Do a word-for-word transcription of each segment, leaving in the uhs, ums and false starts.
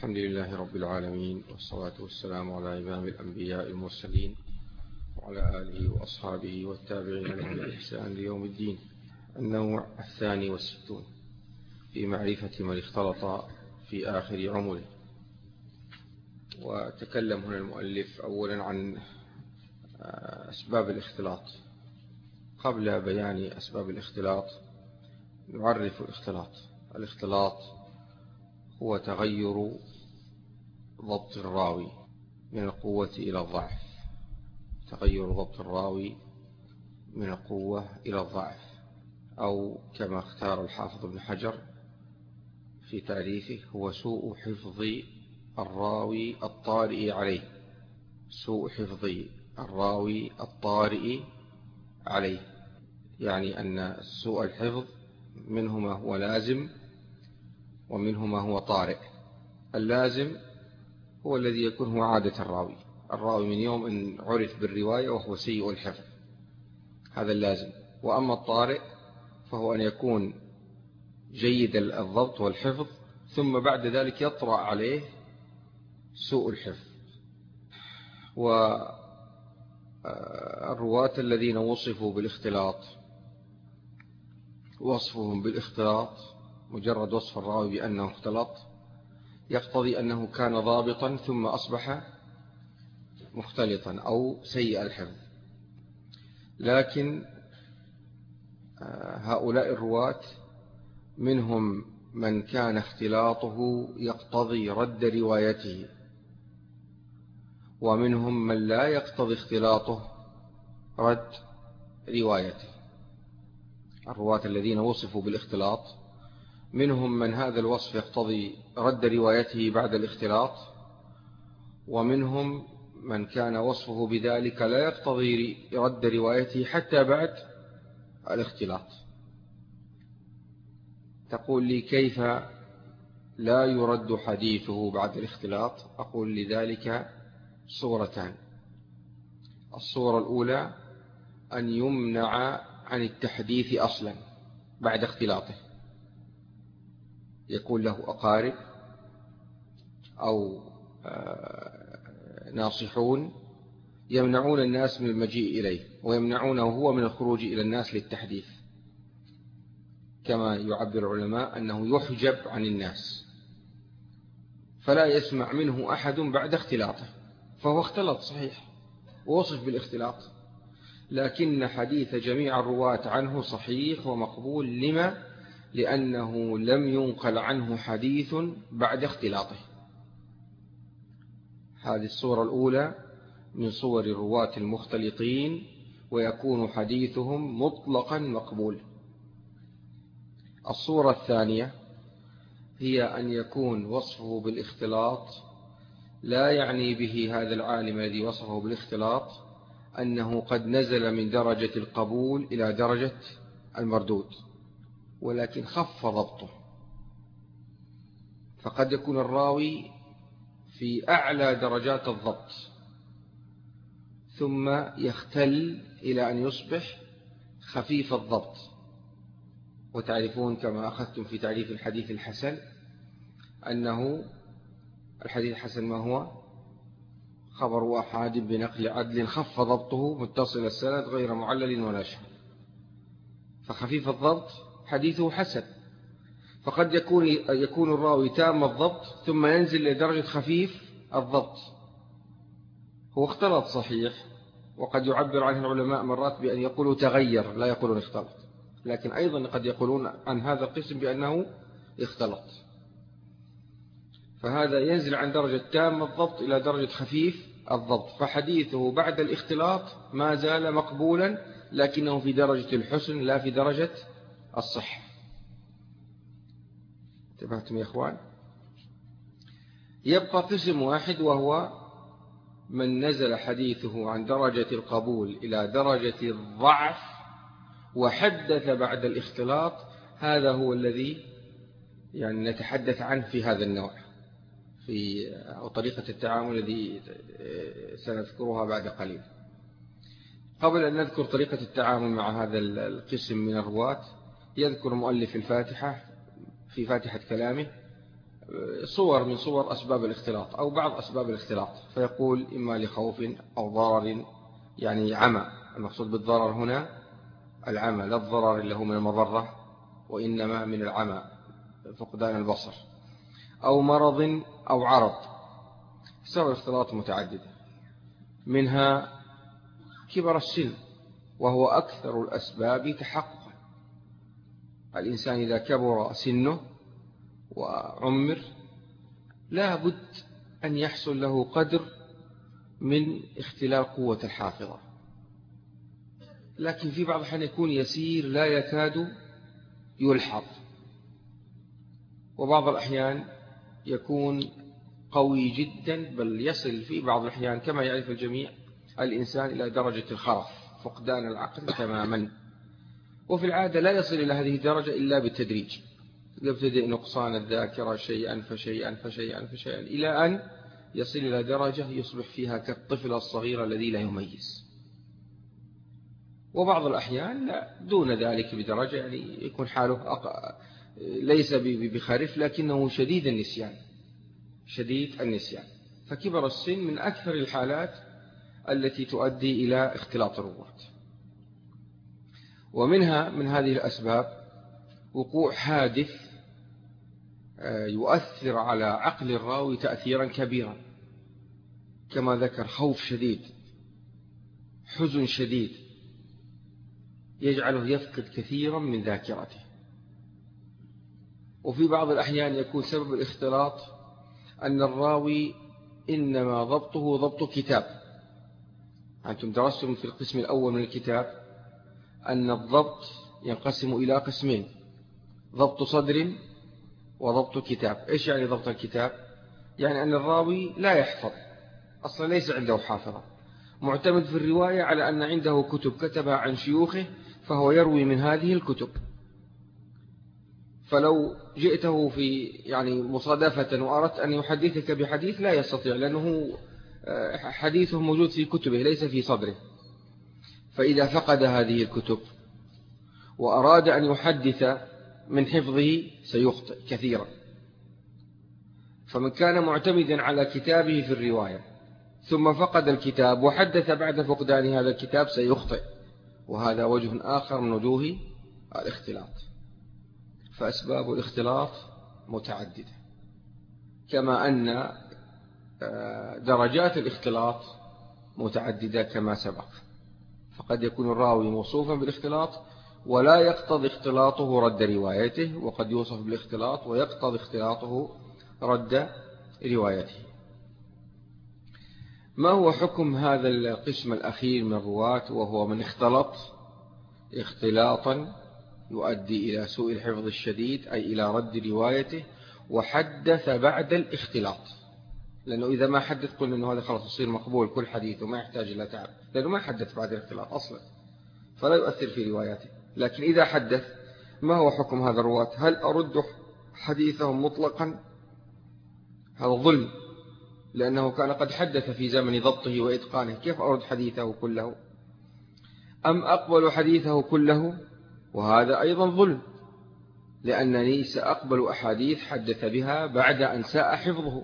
الحمد لله رب العالمين، والصلاة والسلام على إمام الأنبياء المرسلين وعلى آله وأصحابه والتابعين لهم بإحسان ليوم الدين. النوع الثاني والستون في معرفة من اختلط في آخر عمره. وتكلم هنا المؤلف أولا عن أسباب الاختلاط. قبل بيان أسباب الاختلاط نعرف الاختلاط. الاختلاط هو تغير ضبط الراوي من القوة إلى الضعف، تغير ضبط الراوي من القوة إلى الضعف، أو كما اختار الحافظ ابن حجر في تعريفه هو سوء حفظ الراوي الطارئ عليه، سوء حفظ الراوي الطارئ عليه، يعني أن سوء الحفظ منه ما هو لازم ومنه ما هو طارئ. اللازم هو الذي يكون هو عادة الراوي، الراوي من يوم أن عرف بالرواية وهو سيء الحفظ، هذا اللازم. وأما الطارئ فهو أن يكون جيد الضبط والحفظ ثم بعد ذلك يطرأ عليه سوء الحفظ. والرواة الذين وصفوا بالاختلاط، وصفهم بالاختلاط مجرد وصف الراوي بأنه اختلط يقتضي أنه كان ضابطا ثم أصبح مختلطا أو سيء الحفظ. لكن هؤلاء الرواة منهم من كان اختلاطه يقتضي رد روايته، ومنهم من لا يقتضي اختلاطه رد روايته. الرواة الذين وصفوا بالاختلاط منهم من هذا الوصف يقتضي رد روايته بعد الاختلاط، ومنهم من كان وصفه بذلك لا يقتضي رد روايته حتى بعد الاختلاط. تقول لي كيف لا يرد حديثه بعد الاختلاط؟ أقول لذلك صورتان. الصورة الأولى أن يمنع عن التحديث أصلا بعد اختلاطه، يكون له أقارب أو ناصحون يمنعون الناس من المجيء إليه ويمنعونه هو من الخروج إلى الناس للتحديث، كما يعبر العلماء أنه يحجب عن الناس فلا يسمع منه أحد بعد اختلاطه، فهو اختلط صحيح ووصف بالاختلاط، لكن حديث جميع الرواة عنه صحيح ومقبول. لما؟ لأنه لم ينقل عنه حديث بعد اختلاطه. هذه الصورة الأولى من صور الرواة المختلطين، ويكون حديثهم مطلقا مقبول. الصورة الثانية هي أن يكون وصفه بالاختلاط لا يعني به هذا العالم الذي وصفه بالاختلاط أنه قد نزل من درجة القبول إلى درجة المردود، ولكن خف ضبطه. فقد يكون الراوي في أعلى درجات الضبط ثم يختل إلى أن يصبح خفيف الضبط. وتعرفون كما أخذتم في تعريف الحديث الحسن أنه الحديث الحسن ما هو؟ خبر أحاد بنقل عدل خف ضبطه متصل السند غير معلل ولا شاذ، فخفيف الضبط حديثه حسن. فقد يكون يكون الراوي تام الضبط ثم ينزل لدرجة خفيف الضبط، هو اختلط صحيح، وقد يعبر عنه العلماء مرات بأن يقولوا تغير، لا يقولون اختلط، لكن أيضا قد يقولون عن هذا القسم بأنه اختلط. فهذا ينزل عن درجة تام الضبط إلى درجة خفيف الضبط، فحديثه بعد الاختلاط ما زال مقبولا، لكنه في درجة الحسن لا في درجة الصحة. انتبهتم يا إخوان؟ يبقى قسم واحد، وهو من نزل حديثه عن درجة القبول إلى درجة الضعف وحدث بعد الاختلاط. هذا هو الذي يعني نتحدث عنه في هذا النوع، في أو طريقة التعامل الذي سنذكرها بعد قليل. قبل أن نذكر طريقة التعامل مع هذا القسم من الرواة، يذكر مؤلف الفاتحة في فاتحة كلامه صور من صور أسباب الاختلاط أو بعض أسباب الاختلاط، فيقول إما لخوف أو ضرر، يعني عمى، المقصود بالضرر هنا العمى، لا الضرر اللي هو من المضرة، وإنما من العمى فقدان البصر، أو مرض أو عرض. سبب الاختلاط متعددة، منها كبر السن، وهو أكثر الأسباب تحققا. الإنسان إذا كبر سنه وعمر لا بد أن يحصل له قدر من اختلال قوة الحافظة، لكن في بعض الأحيان يكون يسير لا يكاد يلحظ، وبعض الأحيان يكون قوي جدا، بل يصل في بعض الأحيان كما يعرف الجميع الإنسان إلى درجة الخرف، فقدان العقل تماما. وفي العادة لا يصل إلى هذه الدرجة إلا بالتدريج، يبتدئ نقصان الذاكرة شيئا فشيئا فشيئا فشيئا إلى أن يصل إلى درجة يصبح فيها كالطفل الصغير الذي لا يميز. وبعض الأحيان لا دون ذلك بدرجة، يعني يكون حاله أق... ليس بخرف لكنه شديد النسيان، شديد النسيان. فكبر السن من أكثر الحالات التي تؤدي إلى اختلاط الرواة. ومنها من هذه الأسباب وقوع حادث يؤثر على عقل الراوي تأثيرا كبيرا، كما ذكر خوف شديد، حزن شديد، يجعله يفقد كثيرا من ذاكرته. وفي بعض الأحيان يكون سبب الاختلاط أن الراوي إنما ضبطه ضبط كتاب. أنتم درستم في القسم الأول من الكتاب أن الضبط ينقسم إلى قسمين: ضبط صدر وضبط كتاب. إيش يعني ضبط الكتاب؟ يعني أن الراوي لا يحفظ أصلا، ليس عنده حافظة، معتمد في الرواية على أن عنده كتب كتبها عن شيوخه فهو يروي من هذه الكتب. فلو جئته في يعني مصادفة وأردت أن يحدثك بحديث لا يستطيع، لأنه حديثه موجود في كتبه ليس في صدره. فإذا فقد هذه الكتب وأراد أن يحدث من حفظه سيخطئ كثيرا. فمن كان معتمدا على كتابه في الرواية ثم فقد الكتاب وحدث بعد فقدان هذا الكتاب سيخطئ، وهذا وجه آخر من وجوه الاختلاط. فأسباب الاختلاط متعددة، كما أن درجات الاختلاط متعددة كما سبق. فقد يكون الراوي موصوفا بالاختلاط ولا يقتضي اختلاطه رد روايته، وقد يوصف بالاختلاط ويقتضي اختلاطه رد روايته. ما هو حكم هذا القسم الأخير من الرواة، وهو من اختلط اختلاطا يؤدي إلى سوء الحفظ الشديد، أي إلى رد روايته وحدث بعد الاختلاط؟ لأنه إذا ما حدث قلنا أنه هذا خلاص يصير مقبول كل حديث وما يحتاج إلى تعب، لأنه ما حدث بعد الاختلاط أصلا فلا يؤثر في رواياته. لكن إذا حدث ما هو حكم هذا الرواة؟ هل أرد حديثهم مطلقا؟ هذا ظلم، لأنه كان قد حدث في زمن ضبطه وإتقانه، كيف أرد حديثه كله؟ أم أقبل حديثه كله؟ وهذا أيضا ظلم، لأنني سأقبل أحاديث حدث بها بعد أن ساء حفظه.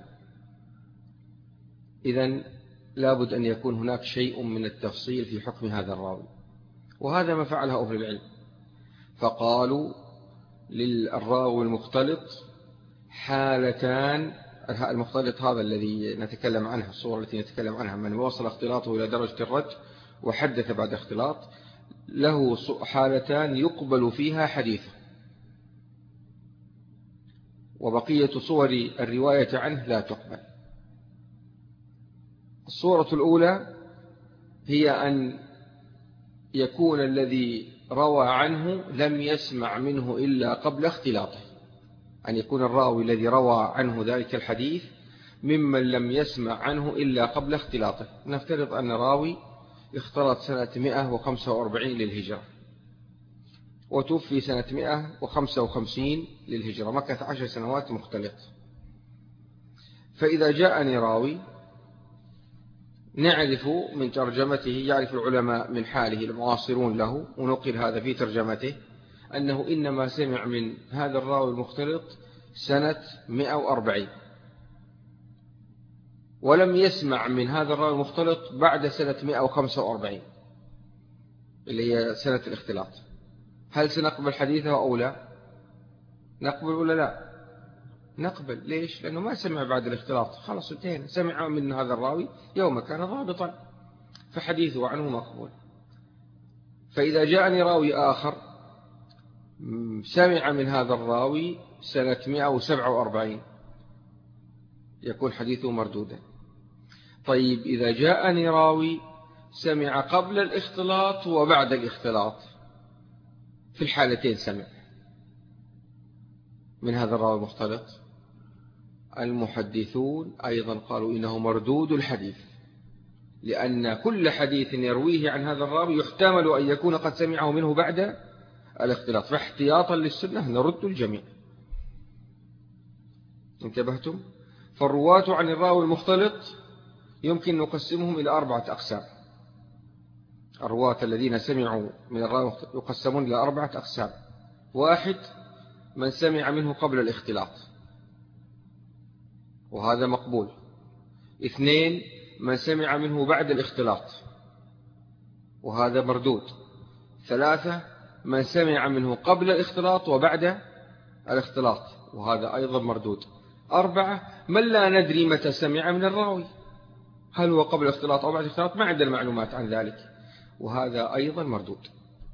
إذن لابد أن يكون هناك شيء من التفصيل في حكم هذا الراوي، وهذا ما فعله أهل العلم. فقالوا للراوي المختلط حالتان. المختلط هذا الذي نتكلم عنها، الصورة التي نتكلم عنها، من وصل اختلاطه إلى درجة الرد وحدث بعد اختلاط، له حالتان يقبل فيها حديثه، وبقية صور الرواية عنه لا تقبل. الصورة الأولى هي أن يكون الذي روى عنه لم يسمع منه إلا قبل اختلاطه، أن يكون الراوي الذي روى عنه ذلك الحديث ممن لم يسمع عنه إلا قبل اختلاطه. نفترض أن راوي اختلط سنة مئة وخمسة وأربعين للهجرة وتوفي سنة مئة وخمسة وخمسين للهجرة، مكث عشر سنوات مختلط. فإذا جاءني راوي نعرف من ترجمته، يعرف العلماء من حاله المعاصرون له، ونقل هذا في ترجمته، أنه إنما سمع من هذا الراوي المختلط سنة مئة وأربعين، ولم يسمع من هذا الراوي المختلط بعد سنة مئة وخمسة وأربعين اللي هي سنة الاختلاط، هل سنقبل حديثه أو لا؟ نقبل ولا لا؟ نقبل. ليش؟ لأنه ما سمع بعد الاختلاط، خلاص انتهينا، سمع من هذا الراوي يوم كان ضابطا، فحديثه عنه مقبول. فإذا جاءني راوي آخر سمع من هذا الراوي سنة مئة وسبعة وأربعين يكون حديثه مردودا. طيب إذا جاءني راوي سمع قبل الاختلاط وبعد الاختلاط، في الحالتين سمع من هذا الراوي المختلط، المحدثون أيضا قالوا إنه مردود الحديث، لأن كل حديث يرويه عن هذا الراوي يحتمل أن يكون قد سمعه منه بعد الاختلاط، فاحتياطا للسنة نرد الجميع. انتبهتم؟ فالرواة عن الراوي المختلط يمكن نقسمهم إلى أربعة أقسام. الرواة الذين سمعوا من الراوي يقسمون إلى أربعة أقسام. واحد، من سمع منه قبل الاختلاط وهذا مقبول. اثنين، من سمع منه بعد الاختلاط وهذا مردود. ثلاثة، من سمع منه قبل الاختلاط وبعد الاختلاط وهذا أيضا مردود. أربعة، من لا ندري متى سمع من الراوي، هل هو قبل الاختلاط أو بعد الاختلاط، ما عندنا معلومات عن ذلك وهذا أيضا مردود.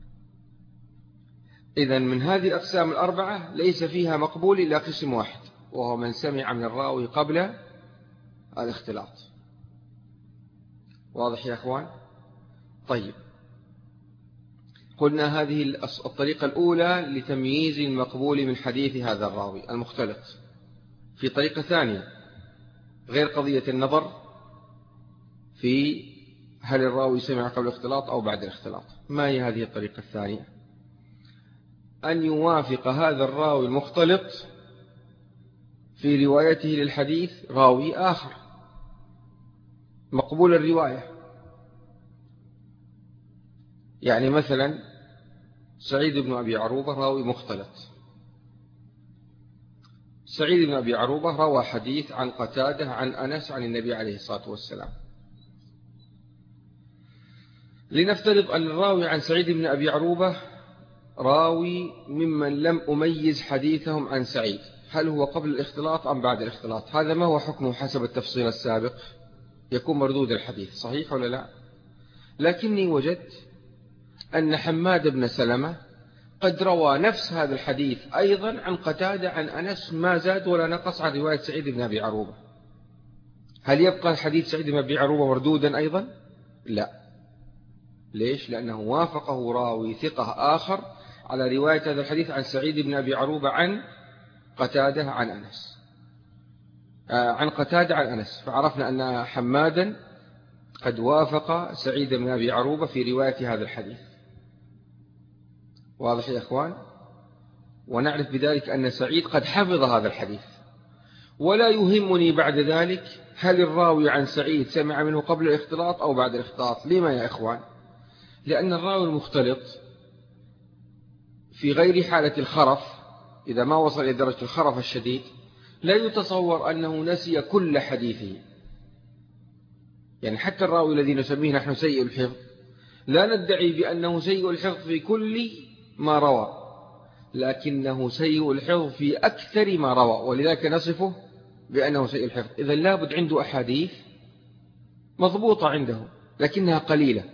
إذن من هذه الأقسام الأربعة ليس فيها مقبول إلا قسم واحد، وهو من سمع من الراوي قبل الاختلاط. واضح يا أخوان؟ طيب، قلنا هذه الطريقة الأولى لتمييز المقبول من حديث هذا الراوي المختلط. في طريقة ثانية غير قضية النظر في هل الراوي سمع قبل الاختلاط أو بعد الاختلاط. ما هي هذه الطريقة الثانية؟ أن يوافق هذا الراوي المختلط في روايته للحديث راوي آخر مقبول الرواية. يعني مثلا سعيد بن أبي عروبة راوي مختلط، سعيد بن أبي عروبة روى حديث عن قتادة عن أنس عن النبي عليه الصلاة والسلام. لنفترض أن الراوي عن سعيد بن أبي عروبة راوي ممن لم أميز حديثهم عن سعيد، هل هو قبل الاختلاط أم بعد الاختلاط؟ هذا ما هو حكمه حسب التفصيل السابق؟ يكون مردود الحديث، صحيح ولا لا؟ لكني وجدت أن حماد بن سلمة قد روى نفس هذا الحديث أيضا عن قتادة عن أنس، ما زاد ولا نقص عن رواية سعيد بن أبي عروبة. هل يبقى حديث سعيد بن أبي عروبة مردودا أيضا؟ لا. ليش؟ لأنه وافقه راوي ثقة آخر على رواية هذا الحديث عن سعيد بن أبي عروبة عن قتادة عن أنس، آه عن قتادة عن أنس، فعرفنا أن حمادا قد وافق سعيد بن أبي عروبة في رواية هذا الحديث. واضح يا أخوان؟ ونعرف بذلك أن سعيد قد حفظ هذا الحديث. ولا يهمني بعد ذلك هل الراوي عن سعيد سمع منه قبل الاختلاط أو بعد الاختلاط. لما يا إخوان؟ لأن الراوي المختلط في غير حالة الخرف، إذا ما وصل إلى درجة الخرف الشديد، لا يتصور أنه نسي كل حديثه. يعني حتى الراوي الذي نسميه نحن سيء الحفظ لا ندعي بأنه سيء الحفظ في كل ما روى، لكنه سيء الحفظ في أكثر ما روى، ولذلك نصفه بأنه سيء الحفظ. إذن لابد عنده أحاديث مضبوطة عنده لكنها قليلة.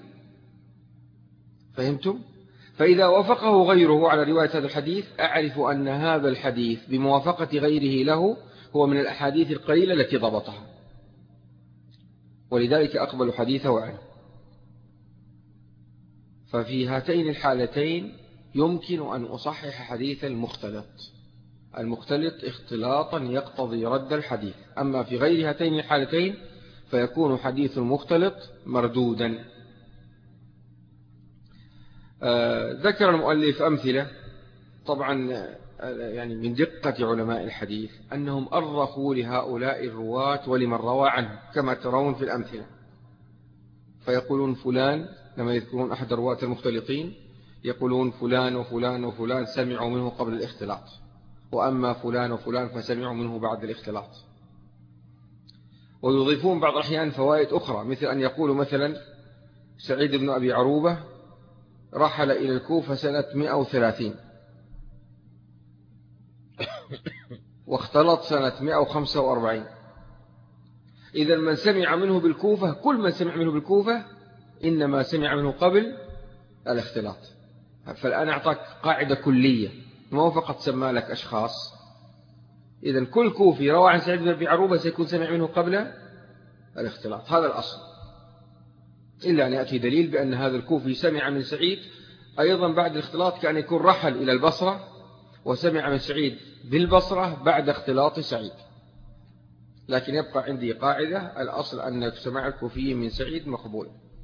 فهمتم؟ فإذا وافقه غيره على رواية هذا الحديث أعرف أن هذا الحديث بموافقة غيره له هو من الأحاديث القليلة التي ضبطها، ولذلك أقبل حديثه عنه. ففي هاتين الحالتين يمكن أن أصحح حديث المختلط. المختلط اختلاطا يقتضي رد الحديث، أما في غير هاتين الحالتين فيكون حديث المختلط مردودا. آه ذكر المؤلف أمثلة. طبعا يعني من دقة علماء الحديث أنهم أرخوا لهؤلاء الرواة ولمن روى عنه كما ترون في الأمثلة، فيقولون فلان، لما يذكرون أحد الرواة المختلطين يقولون فلان وفلان وفلان سمعوا منه قبل الاختلاط، وأما فلان وفلان فسمعوا منه بعد الاختلاط. ويضيفون بعض الأحيان فوائد أخرى، مثل أن يقولوا مثلا سعيد بن أبي عروبة رحل إلى الكوفة سنة مئة وثلاثين واختلط سنة مئة وخمسة وأربعين. إذا من سمع منه بالكوفة، كل من سمع منه بالكوفة إنما سمع منه قبل الاختلاط. فالآن أعطاك قاعدة كلية، ما هو فقط سمى لك أشخاص. إذا كل كوفي روى عن سعيد بن أبي عروبة سيكون سمع منه قبل الاختلاط، هذا الأصل، إلا أن يأتي دليل بأن هذا الكوفي سمع من سعيد أيضا بعد الاختلاط، كان يكون رحل إلى البصرة وسمع من سعيد بالبصرة بعد اختلاط سعيد. لكن يبقى عندي قاعدة، الأصل أن سماع الكوفي من سعيد مقبول.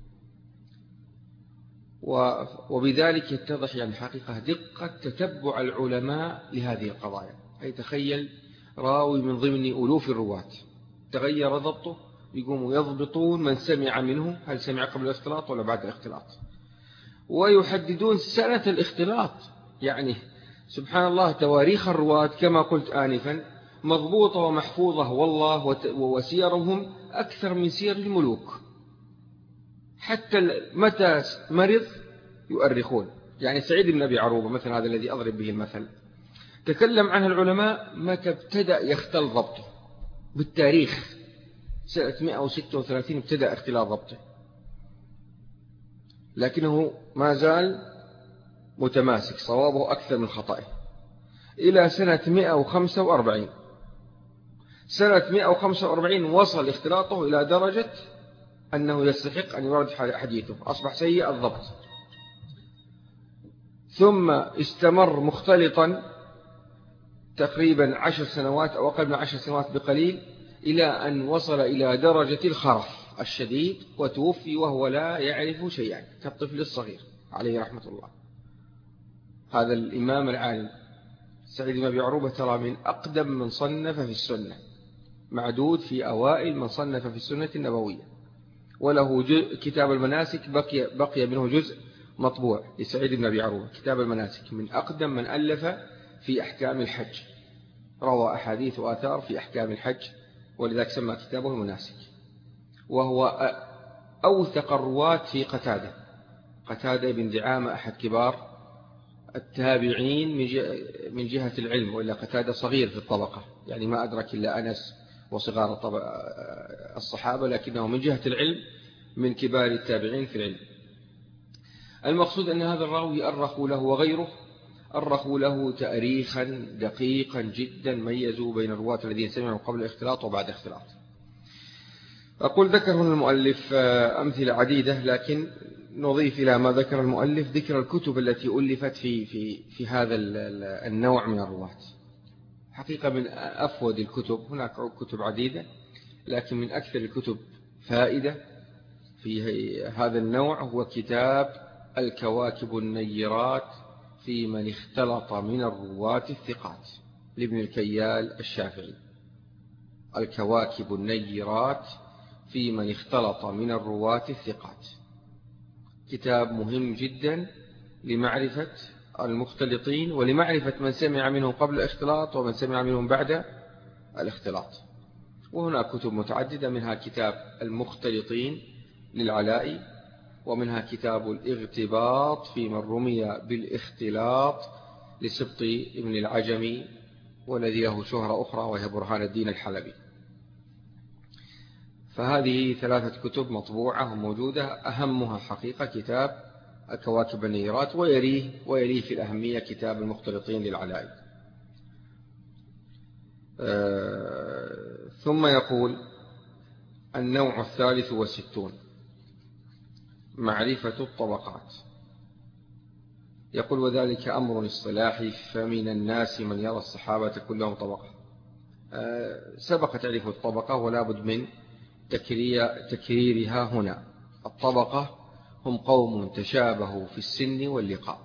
وبذلك يتضح يعني حقيقة دقة تتبع العلماء لهذه القضايا. أي تخيل راوي من ضمن ألوف الرواة تغير ضبطه، يقوموا يضبطون من سمع منه، هل سمع قبل الاختلاط ولا بعد الاختلاط، ويحددون سنة الاختلاط. يعني سبحان الله، تواريخ الرواة كما قلت آنفا مضبوطة ومحفوظة والله، وسيرهم أكثر من سير الملوك، حتى متى مرض يؤرخون. يعني سعيد بن أبي عروبة مثلا، هذا الذي أضرب به المثل، تكلم عنه العلماء متى ابتدأ يختل ضبطه بالتاريخ، سنة مئة وستة وثلاثين ابتدأ اختلاط ضبطه، لكنه ما زال متماسك، صوابه أكثر من خطأه، إلى سنة مئة وخمسة وأربعين. سنة مئة وخمسة وأربعين وصل اختلاطه إلى درجة أنه يستحق أن يرد حديثه، أصبح سيء الضبط. ثم استمر مختلطا تقريبا عشر سنوات أو أقل من عشر سنوات بقليل، إلى أن وصل إلى درجة الخرف الشديد، وتوفي وهو لا يعرف شيئا كالطفل الصغير عليه رحمة الله. هذا الإمام العالم سعيد بن أبي عروبة ترى من أقدم من صنف في السنة، معدود في أوائل من صنف في السنة النبوية، وله كتاب المناسك بقي, بقي منه جزء مطبوع لسعيد بن أبي عروبة، كتاب المناسك، من أقدم من ألف في أحكام الحج، روى أحاديث وآثار في أحكام الحج، ولذلك سمى كتابه المناسك. وهو أوثق الرواة في قتادة، قتادة بن دعامة أحد كبار التابعين من جهة العلم، وإلا قتادة صغير في الطبقة، يعني ما أدرك إلا أنس وصغار الصحابة، لكنه من جهة العلم من كبار التابعين في العلم. المقصود أن هذا الراوي أرخوا له وغيره، أرخوا له تأريخا دقيقا جدا، ميزوا بين الرواة الذين سمعوا قبل الاختلاط وبعد الاختلاط. أقول ذكر هنا المؤلف أمثلة عديدة، لكن نضيف إلى ما ذكر المؤلف ذكر الكتب التي ألفت في, في, في هذا النوع من الرواة. حقيقة من أفود الكتب، هناك كتب عديدة، لكن من أكثر الكتب فائدة في هذا النوع هو كتاب الكواكب النيرات في من اختلط من الرواة الثقات لابن الكيال الشافعي. الكواكب النيرات في من اختلط من الرواة الثقات، كتاب مهم جدا لمعرفة المختلطين، ولمعرفة من سمع منهم قبل الاختلاط ومن سمع منهم بعد الاختلاط. وهناك كتب متعددة، منها كتاب المختلطين للعلائي، ومنها كتاب الاغتباط في من رمي بالاختلاط لسبط ابن العجمي، والذي له شهرة أخرى وهي برهان الدين الحلبي. فهذه ثلاثة كتب مطبوعة وموجودة، أهمها حقيقة كتاب الكواكب النيرات، ويليه, ويليه في الأهمية كتاب المختلطين للعلائي. آه ثم يقول النوع الثالث والستون معرفة الطبقات. يقول وذلك أمر اصطلاحي، فمن الناس من يرى الصحابة كلهم طبقة. آه سبق تعريف الطبقة ولا بد من تكريرها هنا. الطبقة هم قوم تشابهوا في السن واللقاء.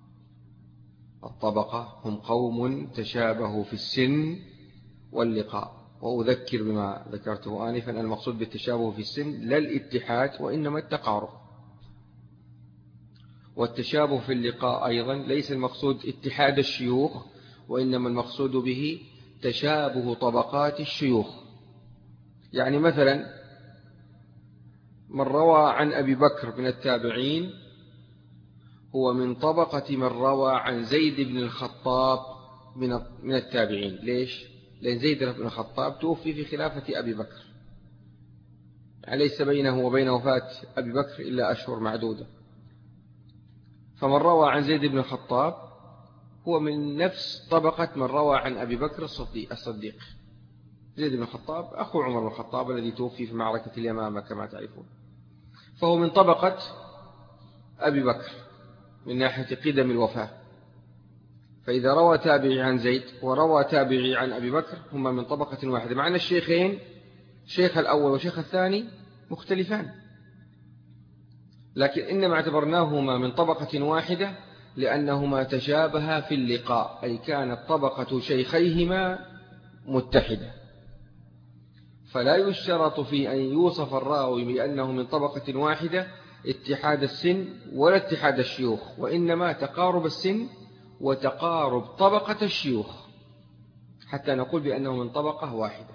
الطبقة هم قوم تشابهوا في السن واللقاء. وأذكر بما ذكرته آنفا، المقصود بالتشابه في السن لا الاتحاد وإنما التقارب، والتشابه في اللقاء أيضا ليس المقصود اتحاد الشيوخ وإنما المقصود به تشابه طبقات الشيوخ. يعني مثلا من روى عن أبي بكر من التابعين هو من طبقة من روى عن زيد بن الخطاب من التابعين. ليش؟ لأن زيد بن الخطاب توفي في خلافة أبي بكر، يعني ليس بينه وبين وفاة أبي بكر إلا أشهر معدودة. فمن روى عن زيد بن الخطاب هو من نفس طبقة من روى عن أبي بكر الصديق. زيد بن الخطاب أخو عمر بن الخطاب الذي توفي في معركة اليمامة كما تعرفون، فهو من طبقة أبي بكر من ناحية قدم الوفاة. فإذا روى تابعي عن زيد وروى تابعي عن أبي بكر هما من طبقة واحدة، مع أن الشيخين شيخ الأول وشيخ الثاني مختلفان، لكن إنما اعتبرناهما من طبقة واحدة لأنهما تشابها في اللقاء، أي كانت طبقة شيخيهما متحدة. فلا يشترط في أن يوصف الراوي بأنه من طبقة واحدة اتحاد السن ولا اتحاد الشيوخ، وإنما تقارب السن وتقارب طبقة الشيوخ حتى نقول بأنه من طبقة واحدة.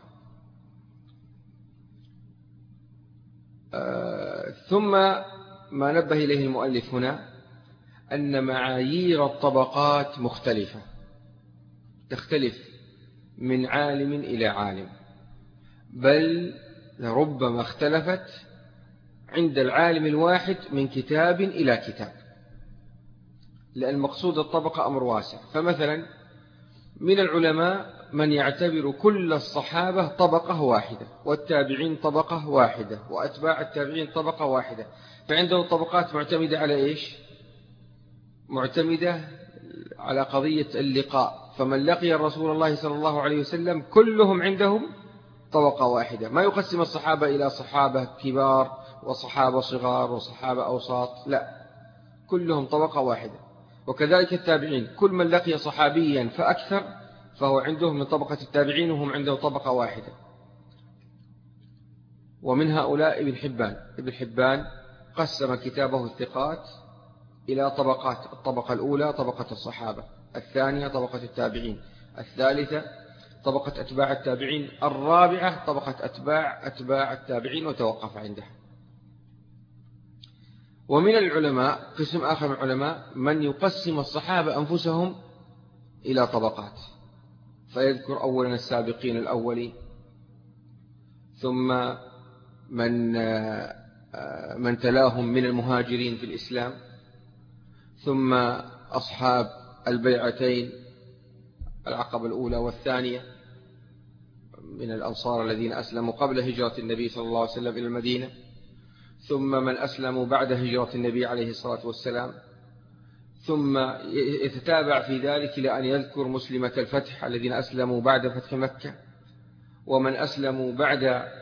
آه ثم ما نبه إليه المؤلف هنا أن معايير الطبقات مختلفة، تختلف من عالم إلى عالم، بل ربما اختلفت عند العالم الواحد من كتاب إلى كتاب، لأن مقصود الطبقة أمر واسع. فمثلا من العلماء من يعتبر كل الصحابة طبقة واحدة، والتابعين طبقة واحدة، وأتباع التابعين طبقة واحدة، فعنده طبقات معتمدة على إيش؟ معتمدة على قضية اللقاء. فمن لقي رسول الله صلى الله عليه وسلم كلهم عندهم طبقة واحدة، ما يقسم الصحابة إلى صحابة كبار وصحابة صغار وصحابة أوساط، لا، كلهم طبقة واحدة. وكذلك التابعين، كل من لقي صحابيا فأكثر فهو عندهم من طبقة التابعين وهم عنده طبقة واحدة. ومن هؤلاء ابن حبان. ابن حبان قسم كتابه الثقات إلى طبقات: الطبقة الأولى طبقة الصحابة، الثانية طبقة التابعين، الثالثة طبقة أتباع التابعين، الرابعة طبقة أتباع أتباع التابعين، وتوقف عندها. ومن العلماء قسم آخر من العلماء من يقسم الصحابة أنفسهم إلى طبقات، فيذكر أولا السابقين الأولين، ثم من من تلاهم من المهاجرين في الإسلام، ثم أصحاب البيعتين العقبة الأولى والثانية من الأنصار الذين أسلموا قبل هجرة النبي صلى الله عليه وسلم إلى المدينة، ثم من أسلموا بعد هجرة النبي عليه الصلاة والسلام، ثم يتتابع في ذلك إلى أن يذكر مسلمة الفتح الذين أسلموا بعد فتح مكة، ومن أسلموا بعد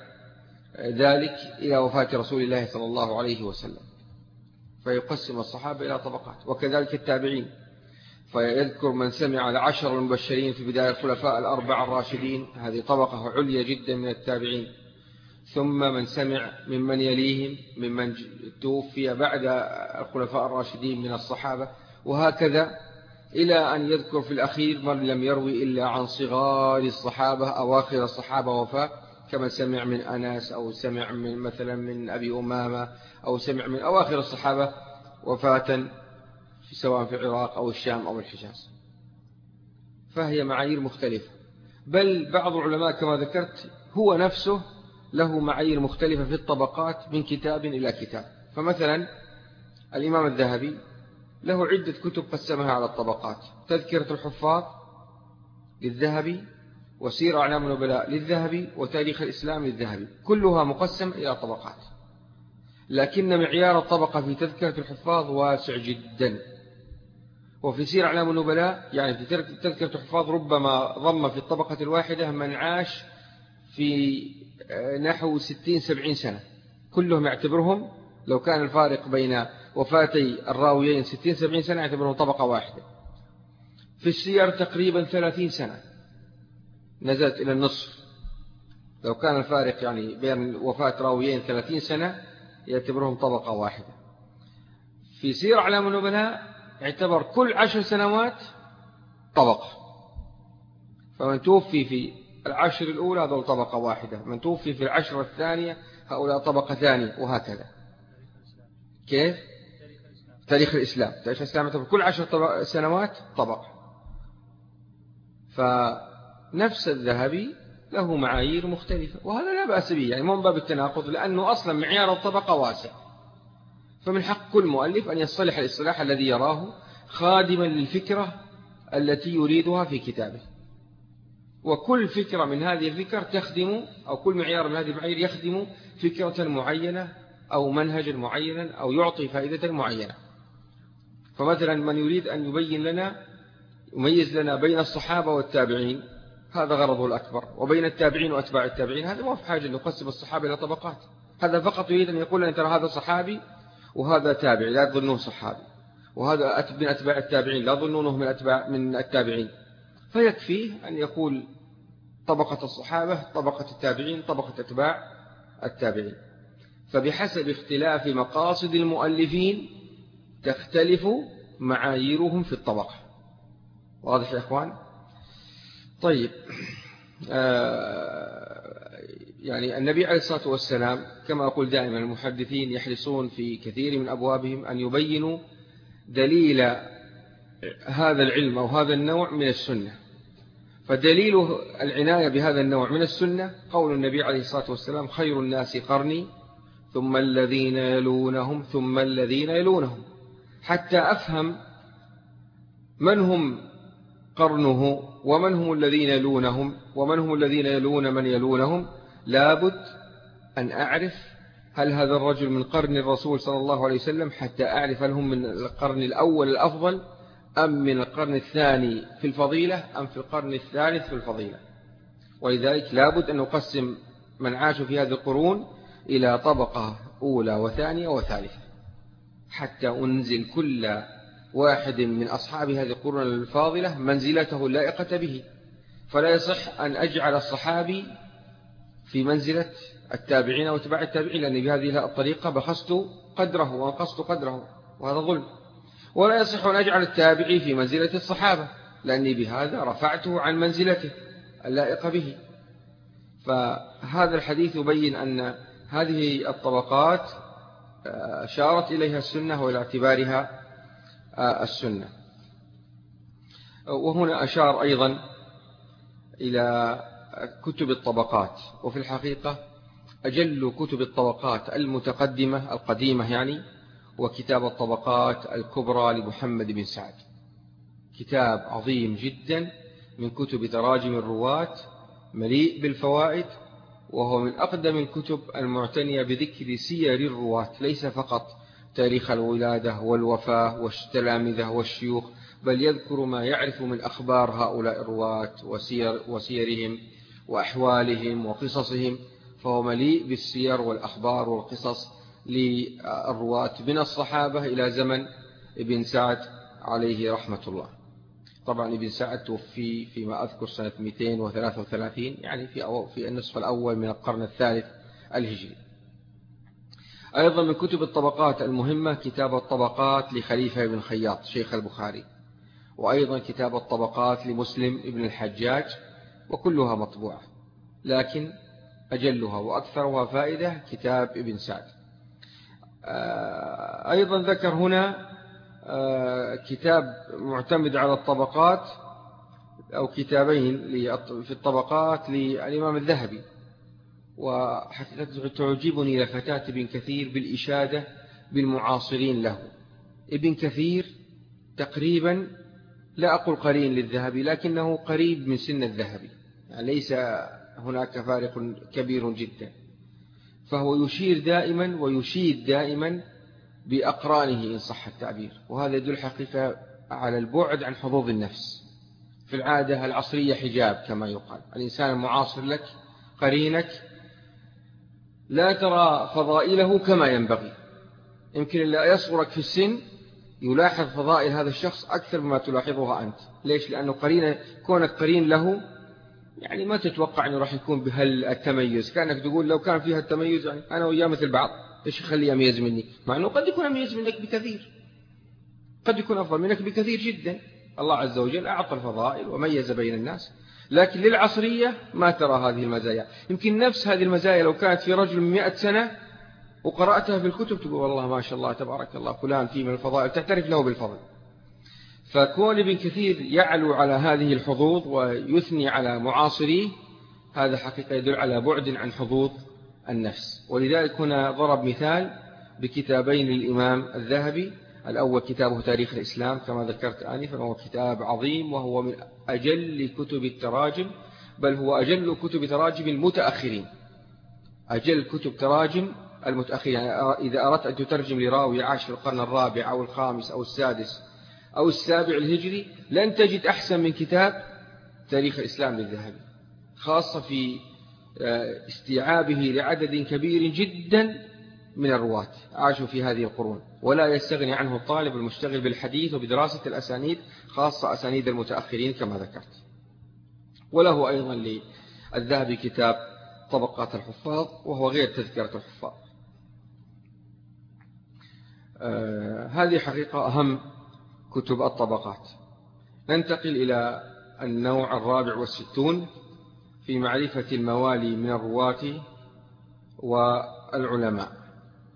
ذلك إلى وفاة رسول الله صلى الله عليه وسلم، فيقسم الصحابة إلى طبقات. وكذلك التابعين، فيذكر من سمع العشر المبشرين في بداية الخلفاء الأربعة الراشدين، هذه طبقة عليا جدا من التابعين، ثم من سمع ممن يليهم ممن توفي بعد الخلفاء الراشدين من الصحابة، وهكذا إلى أن يذكر في الأخير من لم يروي إلا عن صغار الصحابة أواخر الصحابة وفاة، كما سمع من أنس، أو سمع من مثلا من أبي أمامة، أو سمع من أواخر الصحابة وفاة سواء في العراق أو الشام أو الحجاز. فهي معايير مختلفة، بل بعض العلماء كما ذكرت هو نفسه له معايير مختلفة في الطبقات من كتاب إلى كتاب. فمثلا الإمام الذهبي له عدة كتب قسمها على الطبقات: تذكرة الحفاظ للذهبي، وسير أعلام النبلاء للذهبي، وتاريخ الإسلام للذهبي، كلها مقسم إلى طبقات. لكن معيار الطبقة في تذكرة الحفاظ واسع جدا، وفي سير أعلام النبلاء يعني في تذكرة الحفاظ ربما ضم في الطبقة الواحدة من عاش في نحو ستين سبعين سنة، كلهم يعتبرهم لو كان الفارق بين وفاتي الراويين ستين سبعين سنة يعتبرهم طبقة واحدة. في السير تقريبا ثلاثين سنة نزلت إلى النصف، لو كان الفارق يعني بين وفاة راويين ثلاثين سنة يعتبرهم طبقة واحدة. في سير أعلام النبلاء اعتبر كل عشر سنوات طبقة، فمن توفي في العشر الأولى هذول طبقة واحدة، من توفي في العشر الثانية هؤلاء طبقة ثانية، وهكذا. كيف؟ تاريخ الإسلام، تاريخ الإسلام كل عشر سنوات طبقة. فنفس الذهبي له معايير مختلفة، وهذا لا بأس به، يعني مو من باب التناقض، لأنه أصلا معيار الطبقة واسع. فمن حق كل مؤلف أن يصطلح الاصطلاح الذي يراه خادما للفكرة التي يريدها في كتابه، وكل فكرة من هذه الفكر تخدم، أو كل معيار من هذه المعايير يخدم فكرة معينة أو منهجا معينا أو يعطي فائدة معينة. فمثلا من يريد أن يبين لنا يميز لنا بين الصحابة والتابعين، هذا غرضه الأكبر، وبين التابعين وأتباع التابعين، هذا ما في حاجة أن نقسم الصحابة إلى طبقات. هذا فقط يريد أن يقول لنا ترى هذا صحابي وهذا تابعي لا تظنوه صحابي، وهذا من أتباع التابعين لا تظنونه من أتباع من التابعين. فيكفيه أن يقول طبقة الصحابة، طبقة التابعين، طبقة أتباع التابعين. فبحسب اختلاف مقاصد المؤلفين تختلف معاييرهم في الطبقة. واضح يا أخوان؟ طيب، آه يعني النبي عليه الصلاة والسلام كما أقول دائما المحدثين يحرصون في كثير من أبوابهم أن يبينوا دليل هذا العلم أو هذا النوع من السنة. فدليل العناية بهذا النوع من السنة قول النبي عليه الصلاة والسلام: خير الناس قرني ثم الذين يلونهم ثم الذين يلونهم. حتى أفهم من هم قرنه ومن هم الذين يلونهم ومن هم الذين يلون من يلونهم، لابد أن أعرف هل هذا الرجل من قرن الرسول صلى الله عليه وسلم حتى أعرف هل هم من القرن الأول الأفضل أم من القرن الثاني في الفضيلة أم في القرن الثالث في الفضيلة. ولذلك لابد أن نقسم من عاش في هذه القرون إلى طبقة أولى وثانية وثالثة، حتى أنزل كل واحد من أصحاب هذه القرون الفاضلة منزلته اللائقة به. فلا يصح أن أجعل الصحابي في منزلة التابعين واتباع التابعين، لأني بهذه الطريقة بخست قدره وانقصت قدره، وهذا ظلم. ولا يصح أن أجعل التابعي في منزلة الصحابة، لأني بهذا رفعته عن منزلته اللائقة به. فهذا الحديث يبين أن هذه الطبقات أشارت إليها السنة وإلى اعتبارها السنة. وهنا أشار أيضا إلى كتب الطبقات، وفي الحقيقة أجل كتب الطبقات المتقدمة القديمة يعني وكتاب الطبقات الكبرى لمحمد بن سعد، كتاب عظيم جدا من كتب تراجم الرواة، مليء بالفوائد، وهو من أقدم الكتب المعتنية بذكر سير الرواة، ليس فقط تاريخ الولادة والوفاة والتلامذة والشيوخ، بل يذكر ما يعرف من أخبار هؤلاء الرواة وسير وسيرهم وأحوالهم وقصصهم. فهو مليء بالسير والأخبار والقصص للرواة من الصحابة إلى زمن ابن سعد عليه رحمة الله. طبعا ابن سعد توفي فيما أذكر سنة مئتين وثلاثة وثلاثين، يعني في في النصف الأول من القرن الثالث الهجري. أيضا من كتب الطبقات المهمة كتاب الطبقات لخليفة بن خياط شيخ البخاري، وأيضا كتاب الطبقات لمسلم ابن الحجاج، وكلها مطبوعة، لكن أجلها وأكثرها فائدة كتاب ابن سعد. أيضا ذكر هنا كتاب معتمد على الطبقات أو كتابين في الطبقات للإمام الذهبي، وحقيقة تعجبني لفتات ابن كثير بالإشادة بالمعاصرين له. ابن كثير تقريبا لا أقول قرين للذهبي، لكنه قريب من سن الذهبي، يعني ليس هناك فارق كبير جدا. فهو يشير دائما ويشيد دائما بأقرانه إن صح التعبير، وهذا يدل حقيقة على البعد عن حظوظ النفس. في العادة العصرية حجاب كما يقال، الإنسان المعاصر لك قرينك لا ترى فضائله كما ينبغي، يمكن لا يصغرك في السن يلاحظ فضائل هذا الشخص أكثر مما تلاحظها أنت. ليش؟ لأنه قرين، كونك قرين له يعني ما تتوقع أنه راح يكون بهالتميز، كأنك تقول لو كان فيها التميز يعني أنا وياه مثل بعض، إيش يخليه أميز مني؟ مع أنه قد يكون أميز منك بكثير، قد يكون أفضل منك بكثير جدا. الله عز وجل أعطى الفضائل وميز بين الناس، لكن للعصرية ما ترى هذه المزايا. يمكن نفس هذه المزايا لو كانت في رجل من مئة سنة وقرأتها في الكتب تقول والله ما شاء الله تبارك الله فلان فيه من الفضائل، تعترف له بالفضل. فكون ابن كثير يعلو على هذه الحظوظ ويثني على معاصريه، هذا حقيقة يدل على بعد عن حظوظ النفس. ولذلك هنا ضرب مثال بكتابين للإمام الذهبي. الأول كتابه تاريخ الإسلام كما ذكرت آنفا، وهو كتاب عظيم وهو من أجل كتب التراجم، بل هو أجل كتب تراجم المتأخرين، أجل كتب تراجم المتأخرين. يعني إذا أردت أن تترجم لراوي عاش في القرن الرابع أو الخامس أو السادس أو السابع الهجري لن تجد أحسن من كتاب تاريخ الإسلام للذهبي، خاصة في استيعابه لعدد كبير جدا من الرواة عاشوا في هذه القرون، ولا يستغني عنه الطالب المشتغل بالحديث وبدراسة الأسانيد، خاصة أسانيد المتأخرين كما ذكرت. وله أيضا للذهبي كتاب طبقات الحفاظ وهو غير تذكرة الحفاظ. آه هذه حقيقة أهم كتب الطبقات. ننتقل إلى النوع الرابع والستون في معرفة الموالي من الرواة والعلماء.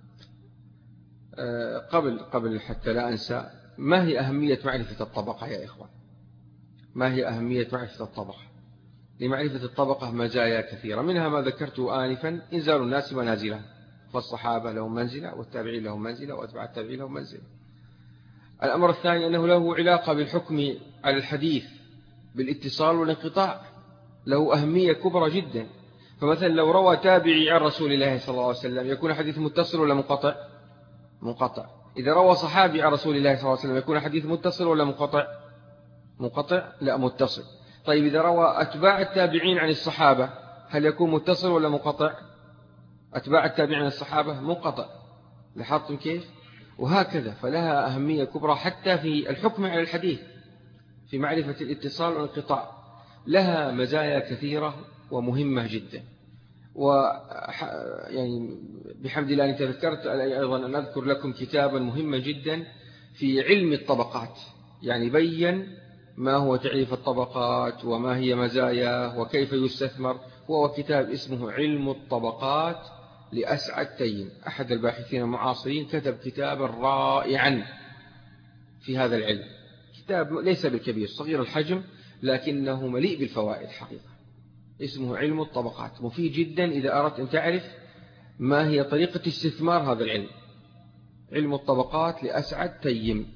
آه قبل قبل حتى لا أنسى، ما هي أهمية معرفة الطبقة يا إخوان؟ ما هي أهمية معرفة الطبقة؟ لمعرفة الطبقة مزايا كثيرة، منها ما ذكرته آنفا: إنزال الناس منازلهم، فالصحابة لهم منزلة والتابعين لهم منزلة وأتباع التابعين لهم منزلة. الأمر الثاني أنه له علاقة بالحكم على الحديث بالاتصال والانقطاع، له أهمية كبرى جدا. فمثلا لو روى تابعي عن رسول الله صلى الله عليه وسلم يكون حديث متصل ولا منقطع؟ منقطع. إذا روى صحابي عن رسول الله صلى الله عليه وسلم يكون حديث متصل ولا منقطع؟ منقطع؟ لا، متصل. طيب إذا روى أتباع التابعين عن الصحابة هل يكون متصل ولا منقطع؟ أتباع التابعين عن الصحابة منقطع. لاحظتم كيف؟ وهكذا، فلها أهمية كبرى حتى في الحكم على الحديث، في معرفة الاتصال والانقطاع، لها مزايا كثيرة ومهمة جدا. و يعني بحمد الله أن تذكرت أيضا أن أذكر لكم كتابا مهما جدا في علم الطبقات، يعني بين ما هو تعريف الطبقات وما هي مزاياه وكيف يستثمر. هو كتاب اسمه علم الطبقات لأسعد تيم، أحد الباحثين المعاصرين، كتب كتابا رائعا في هذا العلم. كتاب ليس بالكبير، صغير الحجم، لكنه مليء بالفوائد حقيقة. اسمه علم الطبقات، مفيد جدا إذا أردت أن تعرف ما هي طريقة استثمار هذا العلم. علم الطبقات لأسعد تيم،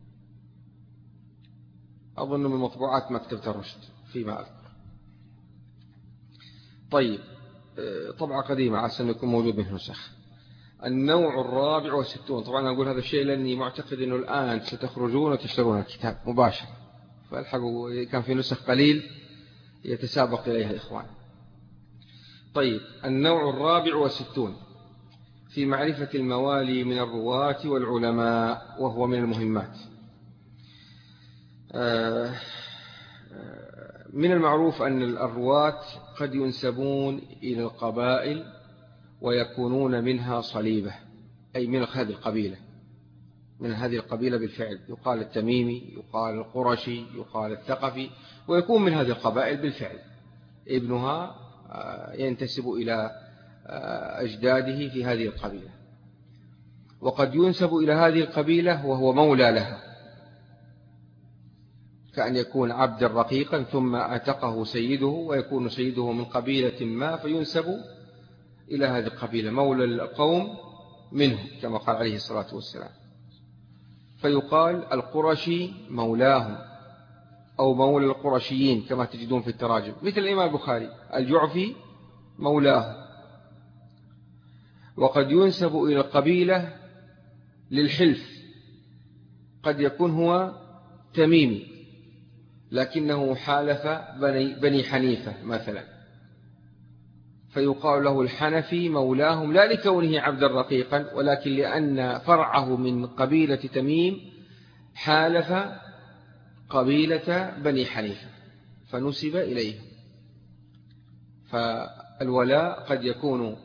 أظن من مطبوعات مكتبة الرشد فيما أذكر. طيب، طبعة قديمة عسى أن يكون موجود منه نسخ. النوع الرابع والستون، طبعا أقول هذا الشيء لأني معتقد أنه الآن ستخرجون وتشترون الكتاب مباشر، فالحقوا كان في نسخ قليل يتسابق إليها الإخوان. طيب، النوع الرابع والستون في معرفة الموالي من الرواة والعلماء، وهو من المهمات. من المعروف أن الرواة قد ينسبون إلى القبائل ويكونون منها صليبة، أي من هذه القبيلة، من هذه القبيلة بالفعل، يقال التميمي، يقال القرشي، يقال الثقفي، ويكون من هذه القبائل بالفعل. ابنها ينتسب إلى أجداده في هذه القبيلة. وقد ينسب إلى هذه القبيلة وهو مولى لها، كأن يكون عبدا رقيقا ثم أعتقه سيده، ويكون سيده من قبيلة ما فينسب إلى هذه القبيلة، مولى القوم منه كما قال عليه الصلاة والسلام. فيقال القرشي مولاهم، أو مولى القرشيين كما تجدون في التراجم، مثل الإمام البخاري الجعفي مولاه. وقد ينسب إلى القبيلة للحلف، قد يكون هو تميمي لكنه حالف بني, بني حنيفة مثلا، فيقال له الحنفي مولاهم، لا لكونه عبدا رقيقا، ولكن لأن فرعه من قبيلة تميم حالف قبيلة بني حنيفة فنسب إليه. فالولاء قد يكون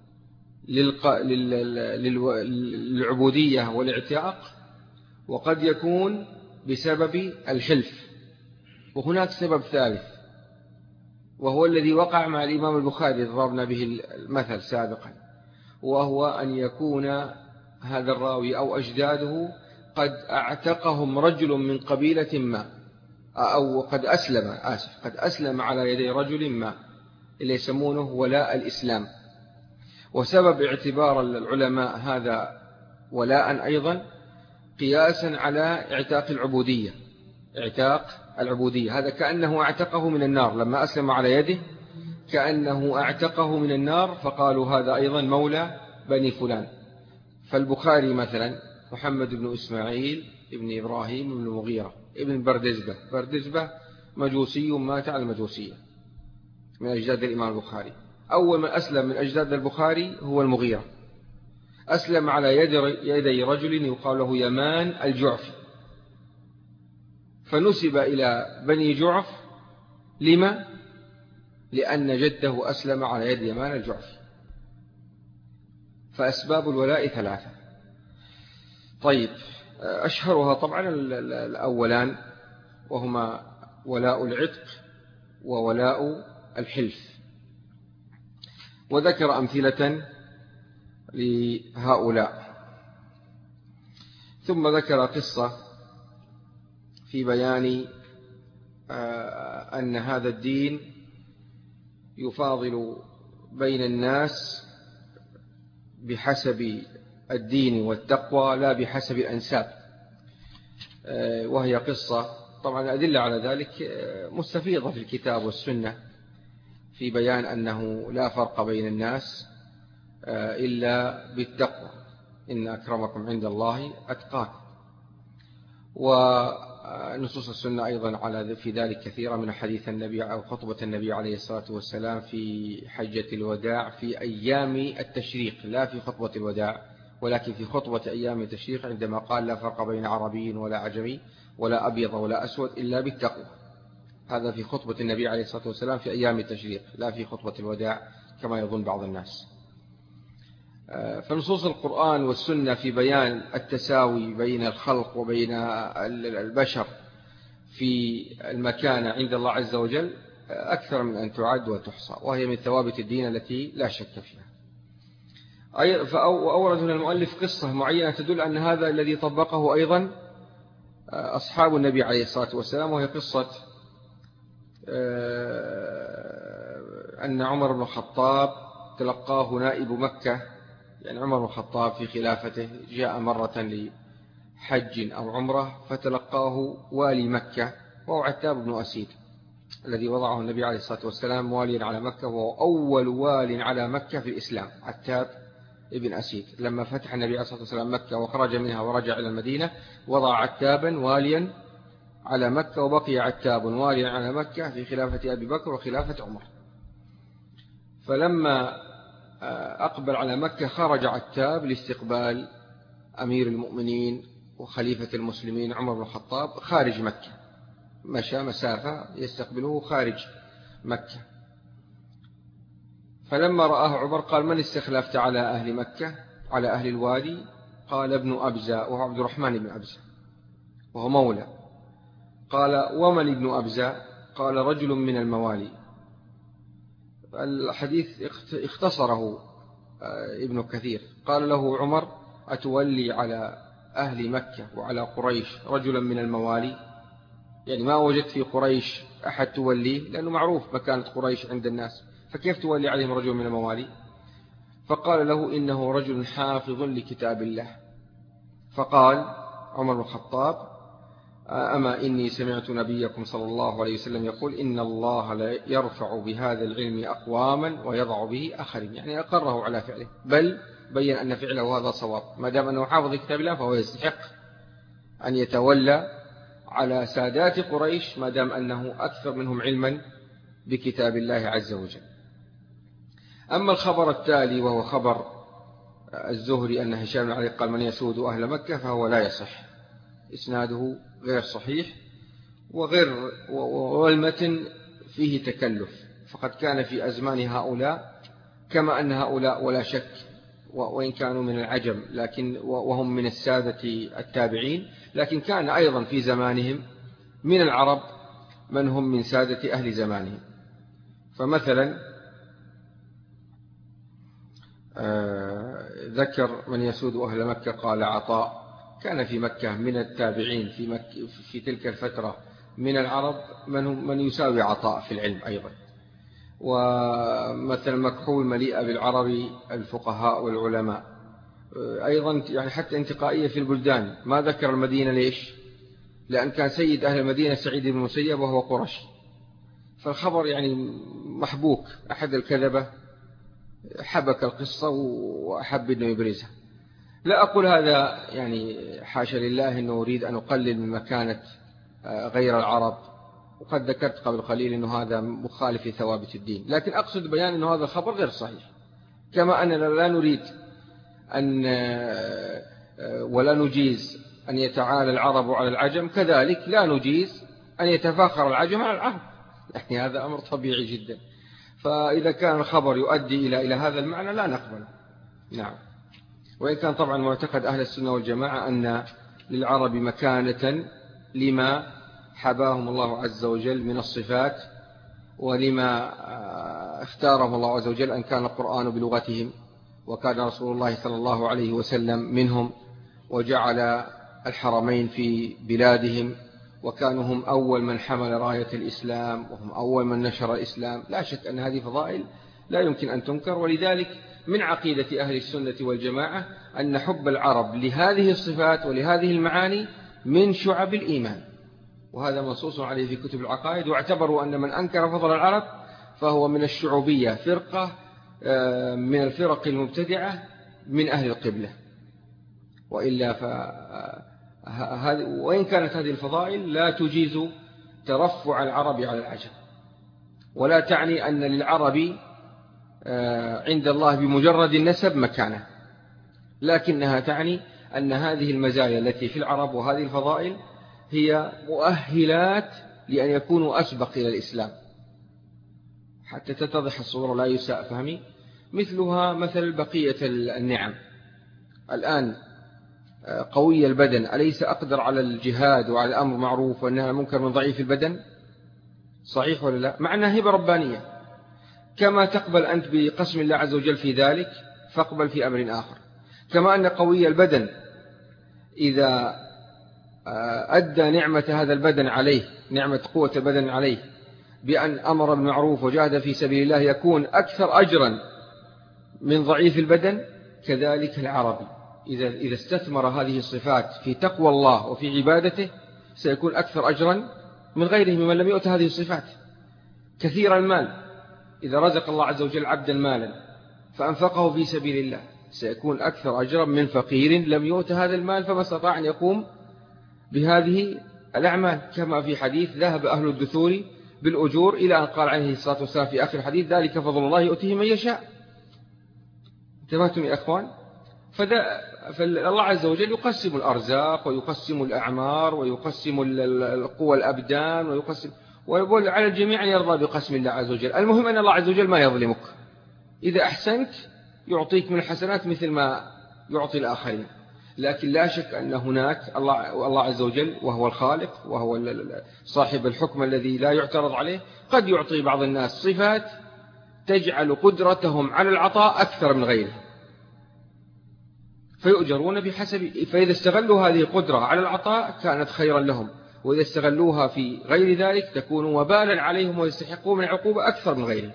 للعبودية والاعتاق، وقد يكون بسبب الحلف. وهناك سبب ثالث وهو الذي وقع مع الإمام البخاري ضربنا به المثل سابقا، وهو أن يكون هذا الراوي أو أجداده قد اعتقهم رجل من قبيلة ما، أو قد أسلم آسف قد أسلم على يدي رجل ما، اللي يسمونه ولاء الإسلام. وسبب اعتبار العلماء هذا ولاء أيضا قياسا على اعتاق العبودية، اعتاق العبودية هذا كأنه اعتقه من النار، لما أسلم على يده كأنه اعتقه من النار، فقالوا هذا أيضا مولى بني فلان. فالبخاري مثلا محمد بن إسماعيل ابن إبراهيم بن المغيرة ابن بردزبة، بردزبة مجوسي مات على المجوسية من أجداد الإمام البخاري. أول من أسلم من أجداد البخاري هو المغيرة، أسلم على يدي رجل يقال له يمان الجعفي، فنسب إلى بني جعف. لما؟ لأن جده أسلم على يد يمان الجعفي. فأسباب الولاء ثلاثة. طيب، أشهرها طبعا الأولان، وهما ولاء العتق وولاء الحلف، وذكر أمثلة لهؤلاء. ثم ذكر قصة في بيان أن هذا الدين يفاضل بين الناس بحسب الدين والتقوى لا بحسب الأنساب، وهي قصة طبعا الأدلة على ذلك مستفيضة في الكتاب والسنة في بيان أنه لا فرق بين الناس إلا بالتقوى، إن أكرمكم عند الله أتقاكم. ونصوص السنة أيضا على في ذلك كثيرة من حديث النبي أو خطبة النبي عليه الصلاة والسلام في حجة الوداع في أيام التشريق، لا في خطبة الوداع ولكن في خطبة أيام التشريق، عندما قال لا فرق بين عربي ولا عجمي ولا أبيض ولا أسود إلا بالتقوى. هذا في خطبة النبي عليه الصلاة والسلام في أيام التشريق، لا في خطبة الوداع كما يظن بعض الناس. فنصوص القرآن والسنة في بيان التساوي بين الخلق وبين البشر في المكانة عند الله عز وجل أكثر من أن تعد وتحصى، وهي من ثوابت الدين التي لا شك فيها. فأورد هنا المؤلف قصة معينة تدل أن هذا الذي طبقه أيضا أصحاب النبي عليه الصلاة والسلام، وهي قصة أن عمر بن الخطاب تلقاه نائب مكة، يعني عمر بن الخطاب في خلافته جاء مرة لحج أو عمرة فتلقاه والي مكة، وهو عتاب بن أسيد الذي وضعه النبي عليه الصلاة والسلام واليا على مكة، وهو أول وال على مكة في الإسلام. عتاب ابن أسيد لما فتح النبي عليه الصلاة والسلام مكة وخرج منها ورجع إلى المدينة وضع عتابا واليا على مكة، وبقي عتاب واليا على مكة في خلافة أبي بكر وخلافة عمر. فلما أقبل على مكة خرج عتاب لاستقبال أمير المؤمنين وخليفة المسلمين عمر بن الخطاب خارج مكة، مشى مسافة يستقبله خارج مكة. فلما رآه عمر قال: من استخلفت على أهل مكة على أهل الوادي؟ قال: ابن أبزة، وهو عبد الرحمن بن أبزة وهو مولى. قال: ومن ابن أبزة؟ قال: رجل من الموالي. الحديث اختصره ابن كثير. قال له عمر: أتولي على أهل مكة وعلى قريش رجلا من الموالي؟ يعني ما وجدت في قريش أحد توليه، لأنه معروف مكانة قريش عند الناس، فكيف تولي عليهم رجل من الموالي؟ فقال له: إنه رجل حافظ لكتاب الله. فقال عمر بن الخطاب: أما إني سمعت نبيكم صلى الله عليه وسلم يقول: إن الله لا يرفع بهذا العلم أقواما ويضع به آخرين. يعني أقره على فعله، بل بين أن فعله هذا صواب، ما دام أنه حافظ لكتاب الله فهو يستحق أن يتولى على سادات قريش ما دام أنه أكثر منهم علما بكتاب الله عز وجل. أما الخبر التالي وهو خبر الزهري أن هشام بن علي قال: من يسود أهل مكة، فهو لا يصح، إسناده غير صحيح وغير والمتن فيه تكلف، فقد كان في أزمان هؤلاء كما أن هؤلاء ولا شك وإن كانوا من العجم لكن وهم من السادة التابعين، لكن كان أيضا في زمانهم من العرب من هم من سادة أهل زمانهم. فمثلا ذكر من يسود أهل مكة قال عطاء كان في مكة من التابعين في, مكة في تلك الفترة من العرب من, من يساوي عطاء في العلم أيضا. ومثلا مكحول مليئة بالعرب الفقهاء والعلماء أيضا، يعني حتى انتقائية في البلدان. ما ذكر المدينة ليش؟ لأن كان سيد أهل المدينة سعيد بن المسيب وهو قرشي، فالخبر يعني محبوك، أحد الكذبة حبك القصة وأحب أنه يبرزها. لا أقول هذا يعني حاشا لله أنه أريد أن أقلل من مكانة غير العرب، وقد ذكرت قبل قليل أنه هذا مخالف لثوابت الدين، لكن أقصد بيان أنه هذا الخبر غير صحيح. كما أننا لا نريد أن ولا نجيز أن يتعالى العرب على العجم، كذلك لا نجيز أن يتفاخر العجم على العرب، يعني هذا أمر طبيعي جدا. فإذا كان الخبر يؤدي إلى إلى هذا المعنى لا نقبله. نعم. وإن كان طبعا معتقد أهل السنة والجماعة أن للعرب مكانة لما حباهم الله عز وجل من الصفات، ولما اختارهم الله عز وجل أن كان القرآن بلغتهم، وكان رسول الله صلى الله عليه وسلم منهم، وجعل الحرمين في بلادهم، وكانوا هم أول من حمل راية الإسلام، وهم أول من نشر الإسلام. لا شك أن هذه فضائل لا يمكن أن تنكر. ولذلك من عقيدة أهل السنة والجماعة أن حب العرب لهذه الصفات ولهذه المعاني من شعب الإيمان، وهذا منصوص عليه في كتب العقائد. واعتبروا أن من أنكر فضل العرب فهو من الشعوبية، فرقة من الفرق المبتدعة من أهل القبلة. وإلا ف وإن كانت هذه الفضائل لا تجيز ترفع العرب على العجم، ولا تعني أن للعرب عند الله بمجرد النسب مكانة، لكنها تعني أن هذه المزايا التي في العرب وهذه الفضائل هي مؤهلات لأن يكونوا أسبق إلى الإسلام، حتى تتضح الصورة لا يساء فهمي. مثلها مثل بقية النعم. الآن قوي البدن أليس أقدر على الجهاد وعلى الأمر معروف وأنها منكر من ضعيف البدن؟ صحيح ولا لا؟ مع أنها هبة ربانية. كما تقبل أنت بقسم الله عز وجل في ذلك، فاقبل في أمر آخر. كما أن قوي البدن إذا أدى نعمة هذا البدن عليه، نعمة قوة البدن عليه، بأن أمر بالمعروف وجاهد في سبيل الله، يكون أكثر أجرا من ضعيف البدن. كذلك العربي إذا إذا استثمر هذه الصفات في تقوى الله وفي عبادته سيكون أكثر أجرا من غيره ممن لم يؤت هذه الصفات. كثير المال، إذا رزق الله عز وجل عبدا مالا فأنفقه في سبيل الله سيكون أكثر أجرا من فقير لم يؤت هذا المال فما استطاع أن يقوم بهذه الأعمال. كما في حديث ذهب أهل الدثور بالأجور، إلى أن قال عليه الصلاة والسلام في آخر الحديث ذلك فضل الله يؤتيه من يشاء. انتبهتم يا أخوان؟ فالله عز وجل يقسم الأرزاق ويقسم الأعمار ويقسم القوى الأبدان ويقسم، ويقول على الجميع أن يرضى بقسم الله عز وجل. المهم أن الله عز وجل ما يظلمك، إذا أحسنت يعطيك من الحسنات مثل ما يعطي الآخرين. لكن لا شك أن هناك الله, الله عز وجل وهو الخالق وهو صاحب الحكم الذي لا يعترض عليه، قد يعطي بعض الناس صفات تجعل قدرتهم على العطاء أكثر من غيره فيؤجرون بحسب. فإذا استغلوا هذه القدرة على العطاء كانت خيرا لهم، وإذا استغلوها في غير ذلك تكون وبالا عليهم ويستحقون من العقوبة أكثر من غيرهم.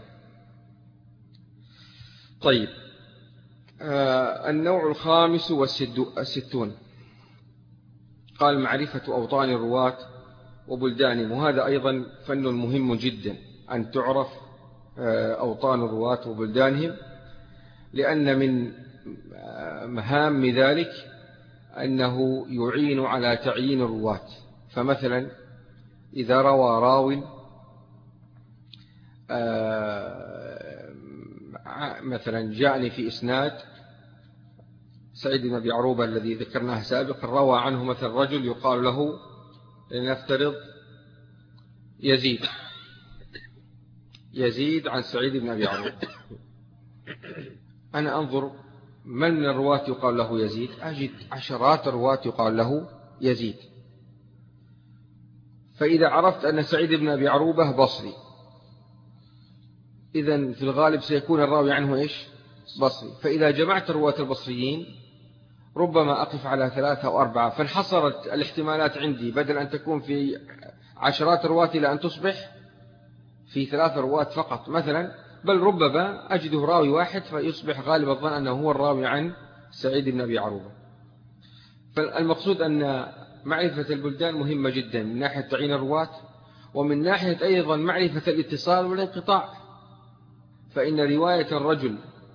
طيب، آه النوع الخامس والستون قال معرفة أوطان الرواة وبلدانهم. وهذا أيضا فن مهم جدا أن تعرف آه أوطان الرواة وبلدانهم، لأن من مهام ذلك أنه يعين على تعيين الرواة. فمثلا إذا روى راو مثلا جاءني في إسناد سعيد بن أبي عروبة الذي ذكرناه سابقا، روى عنه مثلا رجل يقال له لنفترض يزيد يزيد عن سعيد بن أبي عروبة. أنا أنظر من من الرواة يقال له يزيد، أجد عشرات الرواة يقال له يزيد. فإذا عرفت أن سعيد بن أبي عروبة بصري إذن في الغالب سيكون الراوي عنه إيش؟ بصري. فإذا جمعت الرواة البصريين ربما أقف على ثلاثة أو أربعة، فانحصرت الاحتمالات عندي بدل أن تكون في عشرات رواة إلى أن تصبح في ثلاثة رواة فقط مثلا، بل ربما أجده راوي واحد فيصبح غالب الظن أنه هو الراوي عن سعيد بن أبي عروبة. فالمقصود أن معرفة البلدان مهمة جدا من ناحية تعيين الرواة، ومن ناحية أيضا معرفة الاتصال والانقطاع. فإن رواية الرجل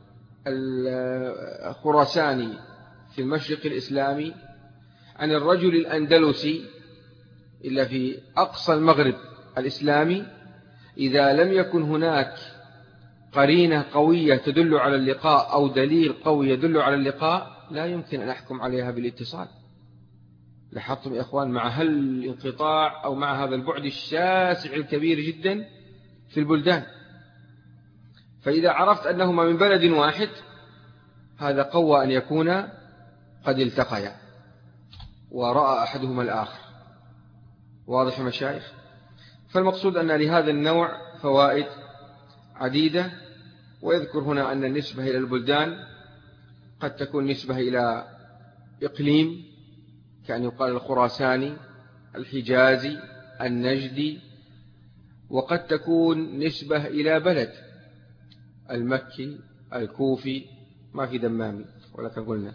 الخراساني في المشرق الإسلامي عن الرجل الأندلسي إلا في أقصى المغرب الإسلامي، إذا لم يكن هناك قرينة قوية تدل على اللقاء أو دليل قوي يدل على اللقاء، لا يمكن أن أحكم عليها بالاتصال. لاحظتم يا إخوان مع هالانقطاع أو مع هذا البعد الشاسع الكبير جدا في البلدان. فإذا عرفت أنهما من بلد واحد هذا قوى أن يكون قد التقيا ورأى أحدهما الآخر. واضح مشايخ؟ فالمقصود أن لهذا النوع فوائد عديدة. ويذكر هنا أن النسبة إلى البلدان قد تكون نسبة إلى إقليم، كأن يقال الخراساني، الحجازي، النجدي، وقد تكون نسبة إلى بلد، المكي، الكوفي، ما في دمامي ولكن قلنا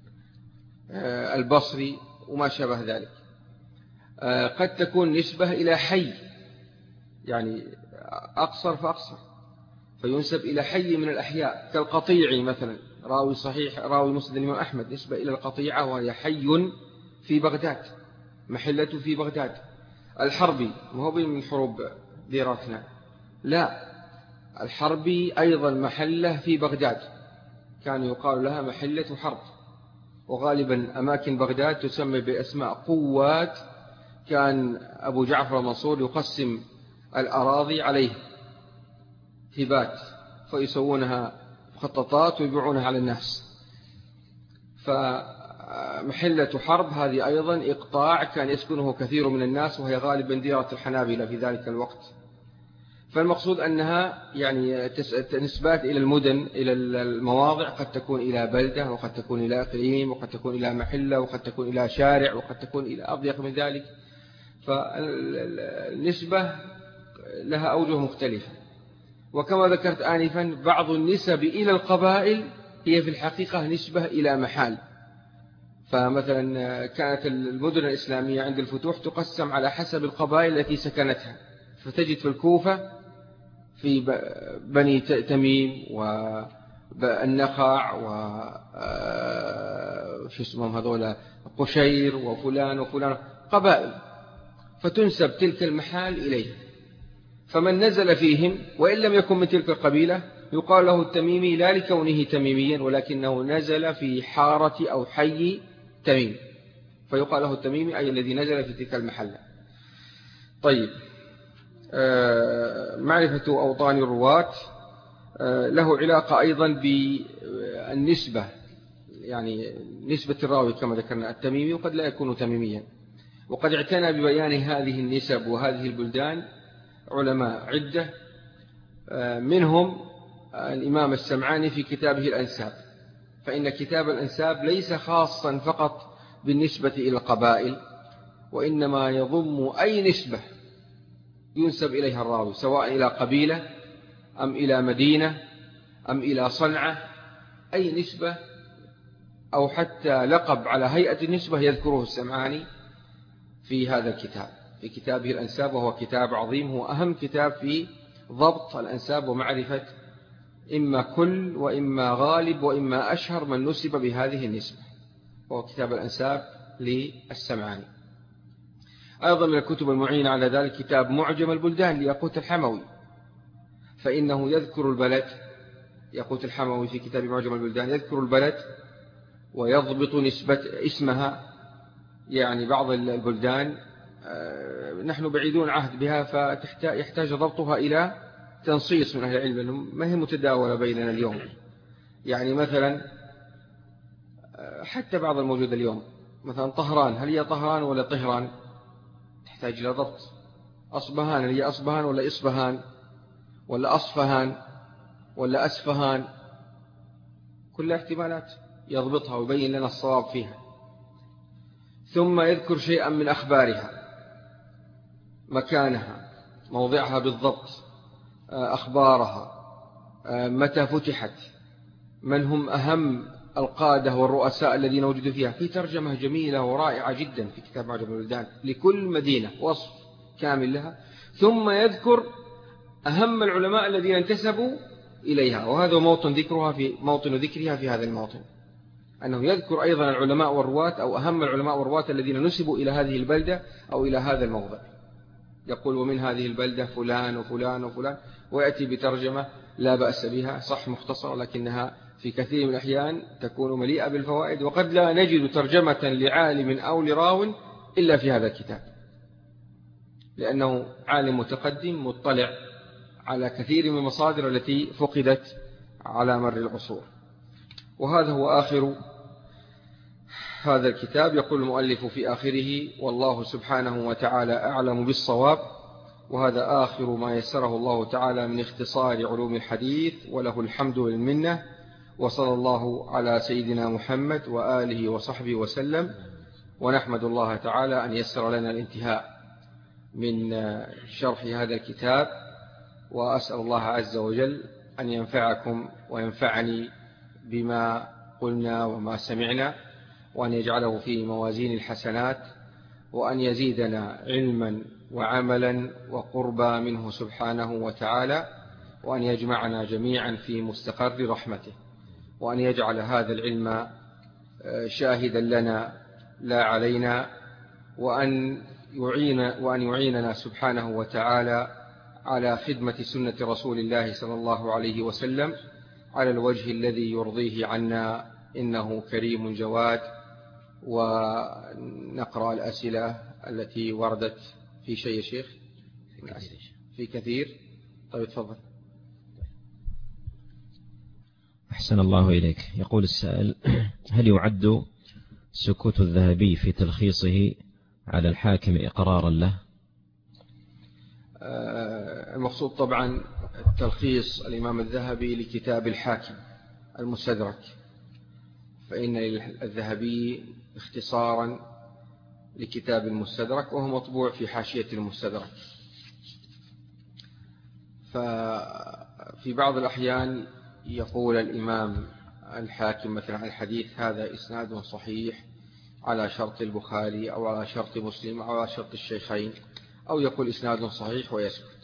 البصري وما شابه ذلك. قد تكون نسبة إلى حي، يعني أقصر فأقصر فينسب إلى حي من الأحياء كالقطيعي مثلا، راوي صحيح راوي مسند الإمام أحمد نسبة إلى القطيعة وهي حي في بغداد، محلته في بغداد. الحربي ما هو من حروب ديراتنا، لا، الحربي أيضا محله في بغداد، كان يقال لها محلة حرب. وغالبا أماكن بغداد تسمى بأسماء قوات، كان أبو جعفر المنصور يقسم الأراضي عليه هبات فيسوونها مخططات ويبيعونها على الناس. فمحلة حرب هذه أيضا إقطاع كان يسكنه كثير من الناس، وهي غالبا ديرة الحنابلة في ذلك الوقت. فالمقصود أنها يعني نسبات إلى المدن، إلى المواضع، قد تكون إلى بلدة، وقد تكون إلى إقليم، وقد تكون إلى محلة، وقد تكون إلى شارع، وقد تكون إلى أضيق من ذلك. فالنسبة لها أوجه مختلفة. وكما ذكرت آنفا بعض النسب إلى القبائل هي في الحقيقة نسبة إلى محال. فمثلا كانت المدن الإسلامية عند الفتوح تقسم على حسب القبائل التي سكنتها، فتجد في الكوفة في بني تميم والنخع وشو اسمهم هذول قشير وفلان وفلان، قبائل، فتنسب تلك المحال إليه. فمن نزل فيهم وإن لم يكن من تلك القبيلة يقال له التميمي، لا لكونه تميميا ولكنه نزل في حارة أو حي تميم، فيقال له التميمي أي الذي نزل في تلك المحلة. طيب، معرفة أوطان الرواة له علاقة أيضا بالنسبة، يعني نسبة الراوي كما ذكرنا التميمي وقد لا يكون تميميا. وقد اعتنى ببيان هذه النسب وهذه البلدان علماء عدة، منهم الإمام السمعاني في كتابه الأنساب. فإن كتاب الأنساب ليس خاصا فقط بالنسبة إلى القبائل، وإنما يضم أي نسبة ينسب إليها الراوي، سواء إلى قبيلة أم إلى مدينة أم إلى صنعة، أي نسبة أو حتى لقب على هيئة النسبة يذكره السمعاني في هذا الكتاب، في كتابه الأنساب، وهو كتاب عظيم، هو أهم كتاب في ضبط الأنساب ومعرفة إما كل وإما غالب وإما أشهر من نسب بهذه النسبة، وهو كتاب الأنساب للسمعاني. أيضا من الكتب المعينة على ذلك كتاب معجم البلدان لياقوت الحموي، فإنه يذكر البلد، ياقوت الحموي في كتاب معجم البلدان يذكر البلد ويضبط نسبة اسمها. يعني بعض البلدان نحن بعيدون عهد بها فيحتاج ضبطها إلى تنصيص من أهل العلم، ما هي متداولة بيننا اليوم. يعني مثلا حتى بعض الموجود اليوم، مثلا طهران، هل هي طهران ولا طهران؟ تحتاج إلى ضبط. أصبهان، هل هي أصبهان ولا إصبهان ولا أصفهان؟ ولا أسفهان، كلها احتمالات يضبطها ويبين لنا الصواب فيها. ثم يذكر شيئا من أخبارها، مكانها، موضعها بالضبط، أخبارها، متى فتحت، من هم أهم القادة والرؤساء الذين وجدوا فيها. في ترجمة جميلة ورائعة جدا في كتاب معجم البلدان لكل مدينة، وصف كامل لها. ثم يذكر أهم العلماء الذين انتسبوا إليها، وهذا موطن ذكرها في موطن ذكرها في هذا الموطن، أنه يذكر أيضا العلماء والرواة أو أهم العلماء والرواة الذين نسبوا إلى هذه البلدة أو إلى هذا الموضع. يقول ومن هذه البلدة فلان وفلان وفلان، ويأتي بترجمة لا بأس بها، صح مختصرة، لكنها في كثير من الأحيان تكون مليئة بالفوائد، وقد لا نجد ترجمة لعالم أو لراو إلا في هذا الكتاب، لأنه عالم متقدم مطلع على كثير من المصادر التي فقدت على مر العصور. وهذا هو آخر هذا الكتاب. يقول المؤلف في آخره: والله سبحانه وتعالى أعلم بالصواب. وهذا آخر ما يسره الله تعالى من اختصار علوم الحديث، وله الحمد والمنة، وصلى الله على سيدنا محمد وآله وصحبه وسلم. ونحمد الله تعالى أن يسر لنا الانتهاء من شرح هذا الكتاب، وأسأل الله عز وجل أن ينفعكم وينفعني بما قلنا وما سمعنا، وأن يجعله في موازين الحسنات، وأن يزيدنا علما وعملا وقربا منه سبحانه وتعالى، وأن يجمعنا جميعا في مستقر رحمته، وأن يجعل هذا العلم شاهدا لنا لا علينا، وأن يعين وأن يعيننا سبحانه وتعالى على خدمة سنة رسول الله صلى الله عليه وسلم على الوجه الذي يرضيه عنا، إنه كريم جواد. ونقرأ الأسئلة التي وردت في شيء يا شيخ، في كثير. طيب تفضل. أحسن الله إليك. يقول السائل: هل يعد سكوت الذهبي في تلخيصه على الحاكم إقرارا له؟ المقصود طبعا تلخيص الإمام الذهبي لكتاب الحاكم المستدرك، فإن الذهبي اختصارا لكتاب المستدرك، وهو مطبوع في حاشية المستدرك. ففي بعض الأحيان يقول الإمام الحاكم مثلا الحديث هذا إسناد صحيح على شرط البخاري أو على شرط مسلم أو على شرط الشيخين، أو يقول إسناد صحيح ويسكت.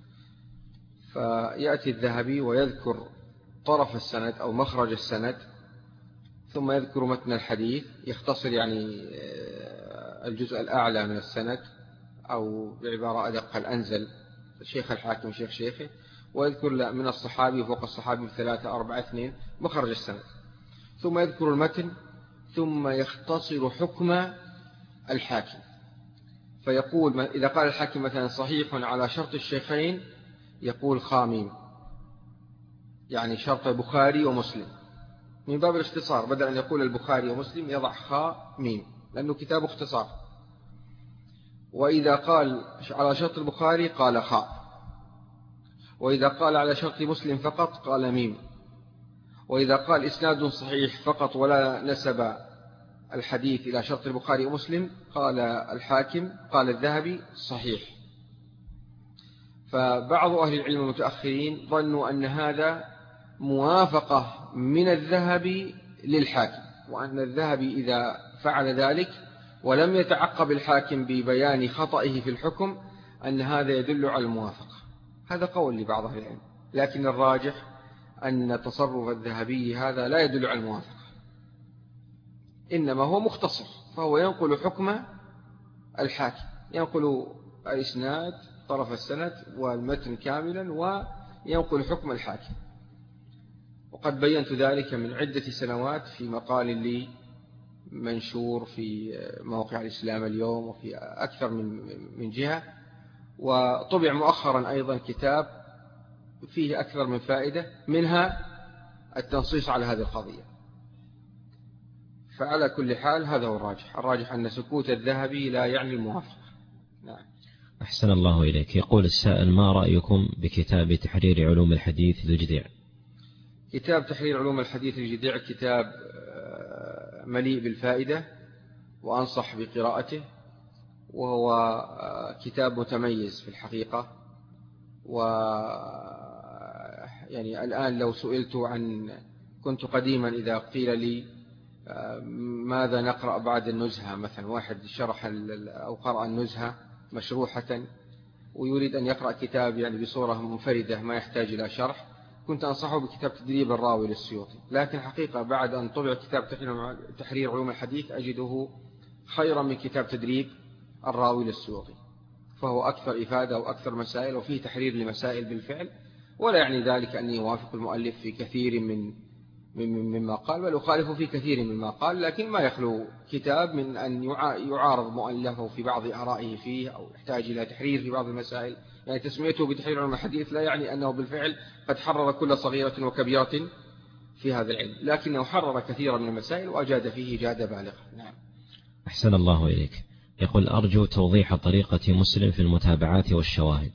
فيأتي الذهبي ويذكر طرف السند أو مخرج السند، ثم يذكر متن الحديث، يختصر يعني الجزء الأعلى من السند، أو بعبارة أدق الأنزل شيخ الحاكم شيخ شيخه، ويذكر من الصحابي وفوق الصحابي ثلاثة أربعة اثنين مخرج السند، ثم يذكر المتن، ثم يختصر حكم الحاكم. فيقول إذا قال الحاكم مثلا صحيح على شرط الشيخين، يقول خاميم، يعني شرط البخاري ومسلم، من باب الاختصار، بدل أن يقول البخاري ومسلم يضع خاء ميم، لأنه كتاب اختصار. وإذا قال على شرط البخاري قال خاء، وإذا قال على شرط مسلم فقط قال ميم، وإذا قال إسناد صحيح فقط ولا نسب الحديث إلى شرط البخاري ومسلم قال الحاكم قال الذهبي صحيح. فبعض أهل العلم المتأخرين ظنوا أن هذا موافقة من الذهبي للحاكم، وأن الذهبي إذا فعل ذلك ولم يتعقب الحاكم ببيان خطئه في الحكم أن هذا يدل على الموافقة. هذا قول لبعض أهل العلم، لكن الراجح أن تصرف الذهبي هذا لا يدل على الموافقة، إنما هو مختصر، فهو ينقل حكم الحاكم، ينقل الإسناد طرف السند والمتن كاملا، وينقل حكم الحاكم. وقد بينت ذلك من عدة سنوات في مقال لي منشور في موقع الإسلام اليوم وفي أكثر من من جهة، وطبع مؤخرا أيضا كتاب فيه أكثر من فائدة، منها التنصيص على هذه القضية. فعلى كل حال هذا هو الراجح، الراجح أن سكوت الذهبي لا يعني الموافقة. نعم. أحسن الله إليك. يقول السائل: ما رأيكم بكتاب تحرير علوم الحديث للجذيع؟ كتاب تحرير علوم الحديث الجديع كتاب مليء بالفائدة وأنصح بقراءته، وهو كتاب متميز في الحقيقة. و يعني الآن لو سئلت عن كنت قديما إذا قيل لي ماذا نقرأ بعد النزهة، مثلا واحد شرح أو قرأ النزهة مشروحة ويريد أن يقرأ كتاب يعني بصورة منفردة ما يحتاج إلى شرح، كنت أنصحه بكتاب تدريب الراوي للسيوطي. لكن حقيقة بعد أن طبع كتاب تحرير علوم الحديث أجده خيرا من كتاب تدريب الراوي للسيوطي، فهو أكثر إفادة وأكثر مسائل وفيه تحرير لمسائل بالفعل. ولا يعني ذلك أني يوافق المؤلف في كثير من مما قال، بل أخالف في كثير مما قال، لكن ما يخلو كتاب من أن يعارض مؤلفه في بعض آرائه فيه أو يحتاج إلى تحرير في بعض المسائل. يعني تسميته بتحرير علم الحديث لا يعني أنه بالفعل قد حرر كل صغيرة وكبيرة في هذا العلم، لكنه حرر كثيرا من المسائل وأجاد فيه إجادة بالغة. نعم. أحسن الله إليك. يقول أرجو توضيح طريقة مسلم في المتابعات والشواهد.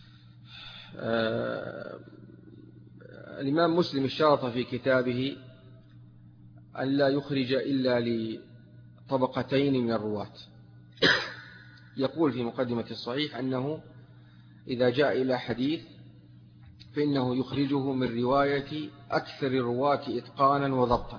آه الإمام مسلم اشترط في كتابه أن لا يخرج إلا لطبقتين من الرواة. يقول في مقدمة الصحيح أنه إذا جاء إلى حديث فإنه يخرجه من رواية أكثر الرواة إتقانا وضبطا،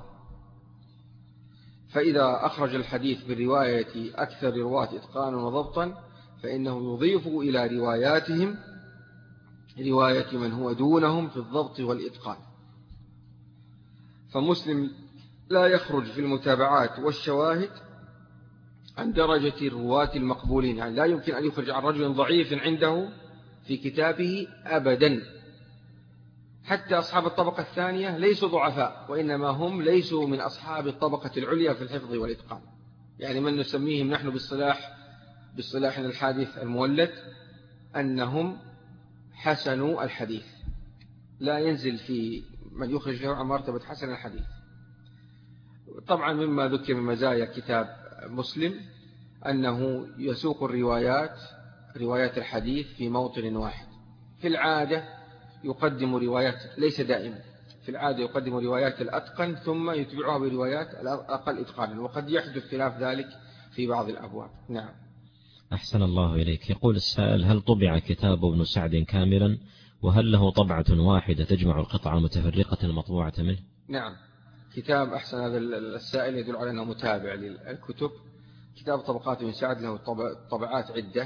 فإذا أخرج الحديث برواية أكثر الرواة إتقانا وضبطا فإنه يضيف إلى رواياتهم رواية من هو دونهم في الضبط والإتقان. فمسلم لا يخرج في المتابعات والشواهد عن درجة الرواة المقبولين، يعني لا يمكن أن يخرج عن رجل ضعيف عنده في كتابه أبدا. حتى أصحاب الطبقة الثانية ليسوا ضعفاء، وإنما هم ليسوا من أصحاب الطبقة العليا في الحفظ والإتقان، يعني من نسميهم نحن بالصلاح بالصلاح الحادث المولد أنهم حسنوا الحديث، لا ينزل في من يخرج له عن مرتبة حسن الحديث. طبعا مما ذكر من مزايا كتاب مسلم أنه يسوق الروايات روايات الحديث في موطن واحد. في العادة يقدم روايات، ليس دائما، في العادة يقدم روايات الأتقن ثم يتبعها بروايات الأقل إتقانا، وقد يحدث خلاف ذلك في بعض الأبواب. نعم. أحسن الله إليك. يقول السائل: هل طبع كتاب ابن سعد كاملا، وهل له طبعة واحدة تجمع القطع المتفرقة المطبوعة منه؟ نعم. كتاب أحسن هذا السائل يدل على أنه متابع للكتب. كتاب طبقات ابن سعد له طبعات عدة.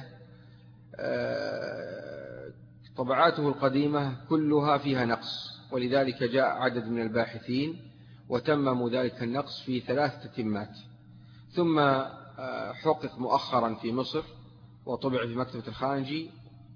طبعاته القديمة كلها فيها نقص، ولذلك جاء عدد من الباحثين وتمموا ذلك النقص في ثلاث تتمات، ثم حقق مؤخرا في مصر وطبع في مكتبة الخانجي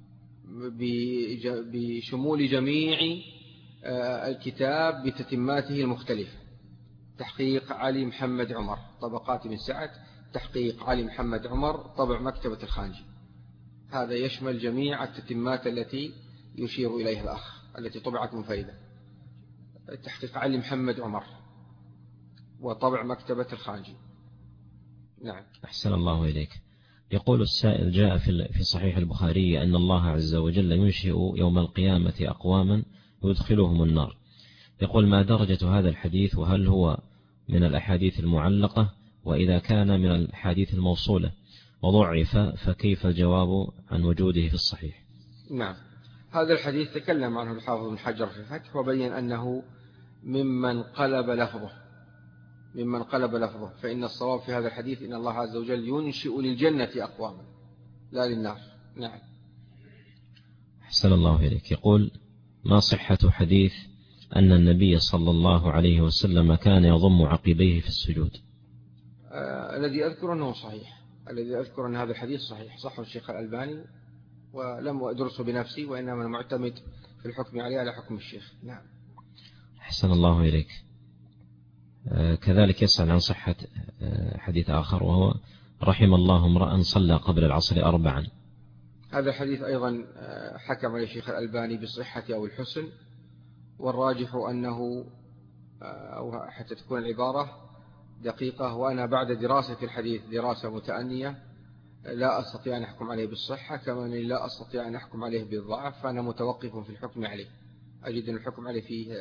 بشمول جميع الكتاب بتتماته المختلفة. تحقيق علي محمد عمر، طبقات ابن سعد، تحقيق علي محمد عمر، طبع مكتبة الخانجي. هذا يشمل جميع التتمات التي يشير إليها الأخ التي طبعت منفردة. تحقيق علي محمد عمر وطبع مكتبة الخانجي. نعم. أحسن الله إليك. يقول السائل: جاء في صحيح البخاري أن الله عز وجل ينشئ يوم القيامة أقواما يدخلهم النار. يقول: ما درجة هذا الحديث، وهل هو من الأحاديث المعلقة، وإذا كان من الأحاديث الموصولة وضعف فكيف الجواب عن وجوده في الصحيح؟ نعم. هذا الحديث تكلم عنه الحافظ بن حجر في الفتح وبين أنه ممن قلب لفظه ممن قلب لفظه فإن الصواب في هذا الحديث إن الله عز وجل ينشئ للجنة أقواما لا للنار. نعم. أحسن الله إليك. يقول: ما صحة حديث أن النبي صلى الله عليه وسلم كان يضم عقبيه في السجود؟ آه الذي أذكر أنه صحيح الذي أذكر أن هذا الحديث صحيح، صحه الشيخ الألباني، ولم أدرسه بنفسي، وإنما المعتمد في الحكم عليه على حكم الشيخ. نعم. أحسن الله إليك. آه كذلك يسأل عن صحة آه حديث آخر، وهو: رحم الله امرأ صلى قبل العصر أربعا. هذا الحديث أيضا حكم عليه الشيخ الألباني بالصحة أو الحسن، والراجح أنه، أو حتى تكون العبارة دقيقة، وأنا بعد دراسة الحديث دراسة متأنية لا أستطيع أن أحكم عليه بالصحة، كما أني لا أستطيع أن أحكم عليه بالضعف، فأنا متوقف في الحكم عليه. أجد أن الحكم عليه فيه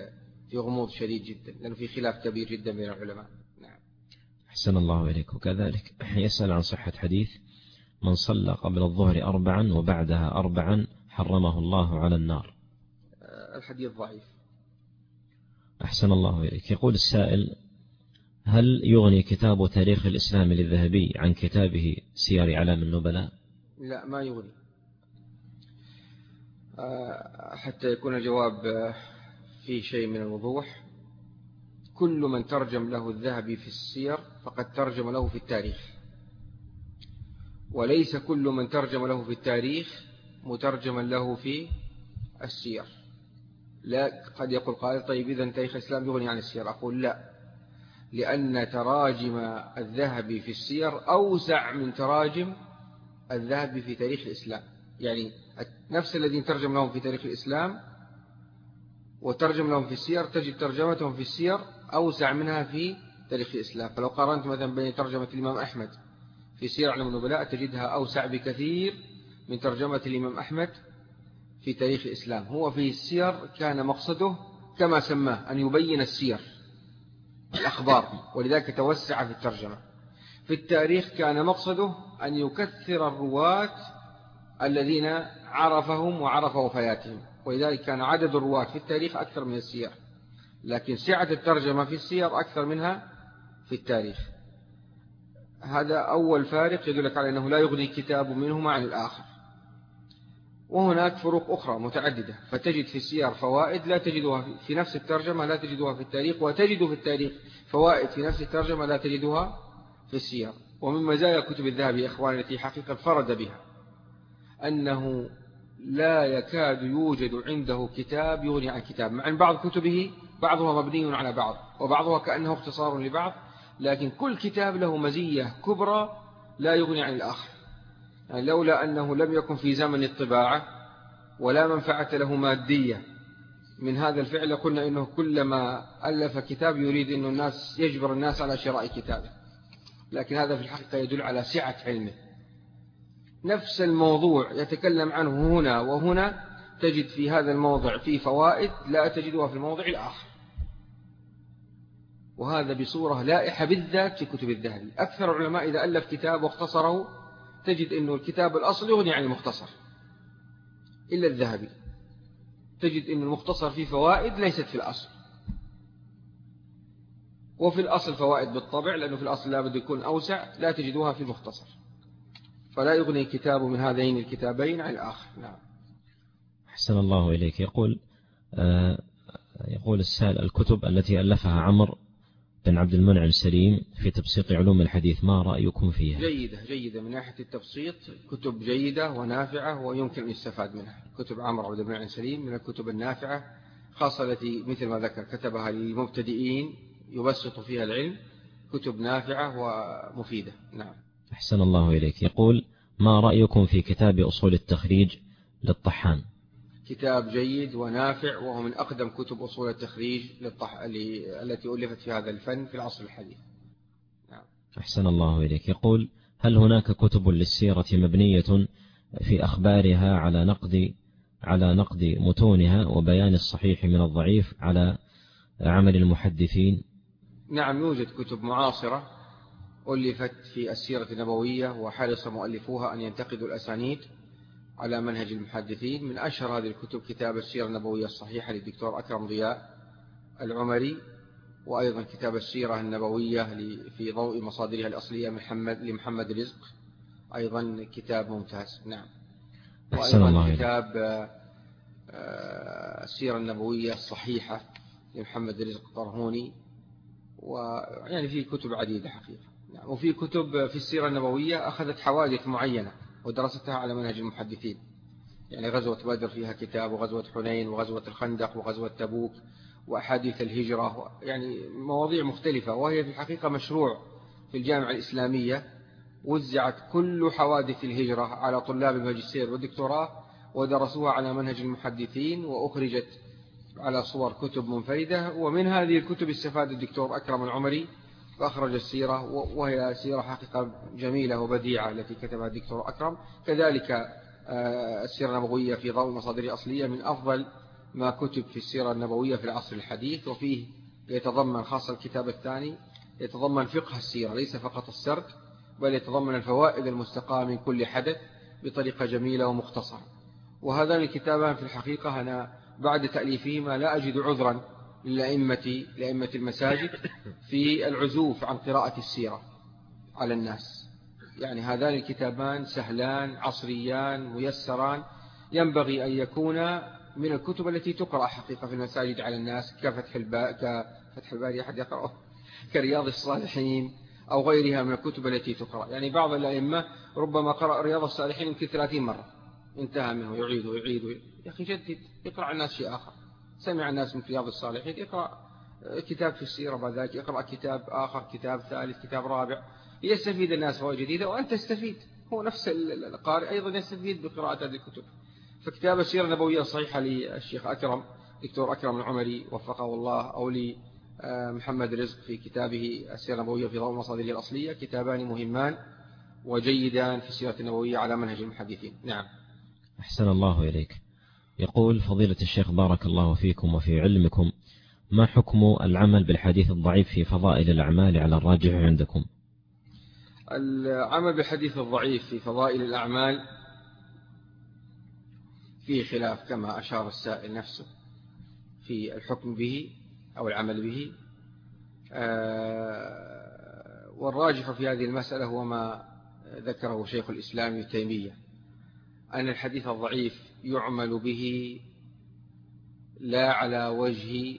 في غموض شديد جدا، لأنه في خلاف كبير جدا بين العلماء. نعم. أحسن الله إليك. وكذلك يسأل عن صحة حديث من صلى قبل الظهر أربعا وبعدها أربعا حرمه الله على النار. الحديث ضعيف. أحسن الله إليك. يقول السائل: هل يغني كتاب تاريخ الإسلام للذهبي عن كتابه سير أعلام النبلاء؟ لا، ما يغني. حتى يكون الجواب فيه شيء من الوضوح، كل من ترجم له الذهبي في السير فقد ترجم له في التاريخ، وليس كل من ترجم له في التاريخ مترجما له في السير. لا، قد يقول قائل: طيب إذن تاريخ الإسلام يغني عن السير؟ أقول لا، لأن تراجم الذهبي في السير أوسع من تراجم الذهبي في تاريخ الإسلام. يعني نفس الذين ترجم لهم في تاريخ الإسلام وترجم لهم في السير، تجد ترجمتهم في السير أوسع منها في تاريخ الإسلام. فلو قارنت مثلا بين ترجمة الإمام أحمد في سير أعلام النبلاء تجدها أوسع بكثير من ترجمة الإمام أحمد في تاريخ الإسلام. هو في السير كان مقصده كما سماه أن يبين السير، الأخبار، ولذلك توسع في الترجمة. في التاريخ كان مقصده أن يكثر الرواة الذين عرفهم وعرف وفياتهم، ولذلك كان عدد الرواة في التاريخ أكثر من السير، لكن سعة الترجمة في السير أكثر منها في التاريخ. هذا أول فارق يدلك على أنه لا يغني كتاب منهما عن الآخر. وهناك فروق أخرى متعددة، فتجد في السير فوائد لا تجدها في نفس الترجمة لا تجدها في التاريخ، وتجد في التاريخ فوائد في نفس الترجمة لا تجدها في السير. ومن مزايا كتب الذهبي إخواني التي حقيقة فرد بها أنه لا يكاد يوجد عنده كتاب يغني عن كتاب، مع أن بعض كتبه بعضها مبني على بعض وبعضها كأنه اختصار لبعض، لكن كل كتاب له مزية كبرى لا يغني عن الآخر. يعني لولا أنه لم يكن في زمن الطباعة ولا منفعة له مادية من هذا الفعل قلنا إنه كلما ألف كتاب يريد أن الناس يجبر الناس على شراء كتابه، لكن هذا في الحقيقة يدل على سعة علمه. نفس الموضوع يتكلم عنه هنا وهنا تجد في هذا الموضع فيه فوائد لا تجدها في الموضع الآخر، وهذا بصورة لائحة بالذات في كتب الذهبي. أكثر العلماء إذا ألف كتاب واختصره تجد أنه الكتاب الأصل يغني عن المختصر، إلا الذهبي تجد أن المختصر فيه فوائد ليست في الأصل، وفي الأصل فوائد بالطبع لأنه في الأصل لا بد يكون أوسع لا تجدوها في المختصر، فلا يغني كتاب من هذين الكتابين عن الآخر. نعم. أحسن الله إليك. يقول آه يقول السائل: الكتب التي ألفها عمرو بن عبد المنعم سليم في تبسيط علوم الحديث ما رأيكم فيها؟ جيدة جيدة من ناحية التبسيط، كتب جيدة ونافعة ويمكن أن يستفاد منها. كتب عمرو بن عبد المنعم سليم من الكتب النافعة، خاصة التي مثل ما ذكر كتبها للمبتدئين يبسط فيها العلم، كتب نافعة ومفيدة. نعم. أحسن الله إليك. يقول: ما رأيكم في كتاب أصول التخريج للطحان؟ كتاب جيد ونافع، وهو من أقدم كتب أصول التخريج للطح... التي ألفت في هذا الفن في العصر الحديث. نعم. أحسن الله إليك. يقول: هل هناك كتب للسيرة مبنية في أخبارها على نقد على نقد متونها وبيان الصحيح من الضعيف على عمل المحدثين؟ نعم، يوجد كتب معاصرة ألفت في السيرة النبوية وحرص مؤلفوها أن ينتقدوا الأسانيد على منهج المحدثين. من أشهر هذه الكتب كتاب السيرة النبوية الصحيحة للدكتور أكرم ضياء العمري، وأيضا كتاب السيرة النبوية في ضوء مصادرها الأصلية لمحمد رزق، أيضا كتاب ممتاز. نعم. وأيضا كتاب السيرة النبوية الصحيحة لمحمد رزق طرهوني، ويعني في كتب عديدة حقيقة. نعم. وفي كتب في السيرة النبوية أخذت حوادث معينة ودرستها على منهج المحدثين، يعني غزوة بدر فيها كتاب، وغزوة حنين، وغزوة الخندق، وغزوة تبوك، وأحاديث الهجرة، يعني مواضيع مختلفة، وهي في الحقيقة مشروع في الجامعة الإسلامية. وزعت كل حوادث الهجرة على طلاب الماجستير والدكتوراه ودرسوها على منهج المحدثين، وأخرجت على صور كتب منفردة. ومن هذه الكتب استفاد الدكتور أكرم العمري فأخرج السيرة، وهي سيرة حقيقة جميلة وبديعة التي كتبها الدكتور أكرم. كذلك السيرة النبوية في ضوء مصادر أصلية من أفضل ما كتب في السيرة النبوية في العصر الحديث، وفيه يتضمن خاصة الكتاب الثاني يتضمن فقه السيرة ليس فقط السرد، بل يتضمن الفوائد المستقاة من كل حدث بطريقة جميلة ومختصرة. وهذان الكتابان في الحقيقة أنا بعد تأليفهما لا أجد عذرا للأئمة لأئمة المساجد في العزوف عن قراءة السيرة على الناس. يعني هذان الكتابان سهلان عصريان ميسران، ينبغي أن يكون من الكتب التي تقرأ حقيقة في المساجد على الناس، كفتح الباري كفتح الباري أحد يقرأه، كرياض الصالحين أو غيرها من الكتب التي تقرأ. يعني بعض الأئمة ربما قرأ رياض الصالحين يمكن ثلاثين مرة، انتهى منه يعيد ويعيد. يا أخي جدد، يقرأ الناس شيء آخر. سمع الناس من رياض الصالحين يقرأ كتاب في السيرة، بعد ذلك يقرأ كتاب آخر، كتاب ثالث، كتاب رابع، يستفيد الناس فوائد جديدة وأنت تستفيد. هو نفس القارئ أيضا يستفيد بقراءة هذه الكتب. فكتاب السيرة النبوية الصحيحة للشيخ أكرم دكتور أكرم العمري وفقه الله، أو لمحمد رزق في كتابه السيرة النبوية في ضوء مصادره الأصلية، كتابان مهمان وجيدان في السيرة النبوية على منهج المحدثين. نعم. أحسن الله إليك. يقول فضيلة الشيخ بارك الله فيكم وفي علمكم، ما حكم العمل بالحديث الضعيف في فضائل الأعمال على الراجح عندكم؟ العمل بالحديث الضعيف في فضائل الأعمال فيه خلاف كما أشار السائل نفسه في الحكم به أو العمل به، والراجح في هذه المسألة هو ما ذكره شيخ الإسلام ابن تيمية، أن الحديث الضعيف يعمل به لا على وجه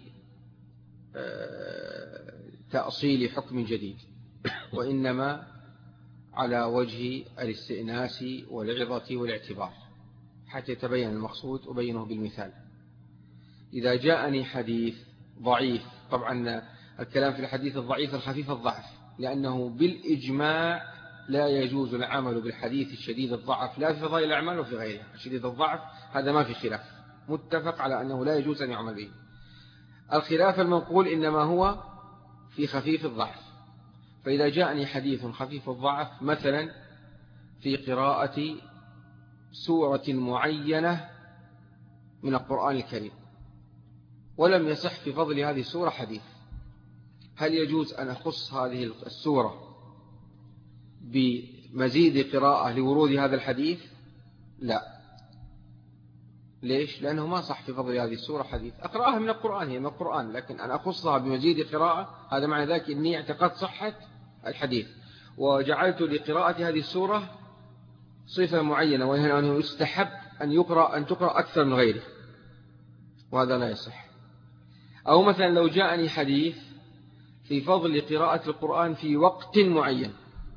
تأصيل حكم جديد، وإنما على وجه الاستئناس والعظة والاعتبار حتى يتبين المقصود أبينه بالمثال. إذا جاءني حديث ضعيف، طبعا الكلام في الحديث الضعيف الخفيف الضعف، لأنه بالإجماع لا يجوز العمل بالحديث الشديد الضعف لا في فضائل الأعمال وفي غيرها. شديد الضعف هذا ما في خلاف، متفق على أنه لا يجوز أن يعمل به. الخلاف المنقول إنما هو في خفيف الضعف. فإذا جاءني حديث خفيف الضعف مثلا في قراءة سورة معينة من القرآن الكريم ولم يصح في فضل هذه السورة حديث، هل يجوز أن أخص هذه السورة بمزيد قراءة لورود هذا الحديث؟ لا. ليش؟ لأنه ما صح في فضل هذه السورة حديث. أقرأها من القرآن، هي من القرآن، لكن أن أخصها بمزيد قراءة هذا معنى ذلك إني اعتقدت صحة الحديث وجعلت لقراءة هذه السورة صفة معينة، وهي أنه يستحب أن يقرأ أن تقرأ أكثر من غيره، وهذا لا يصح. أو مثلا لو جاءني حديث في فضل قراءة القرآن في وقت معين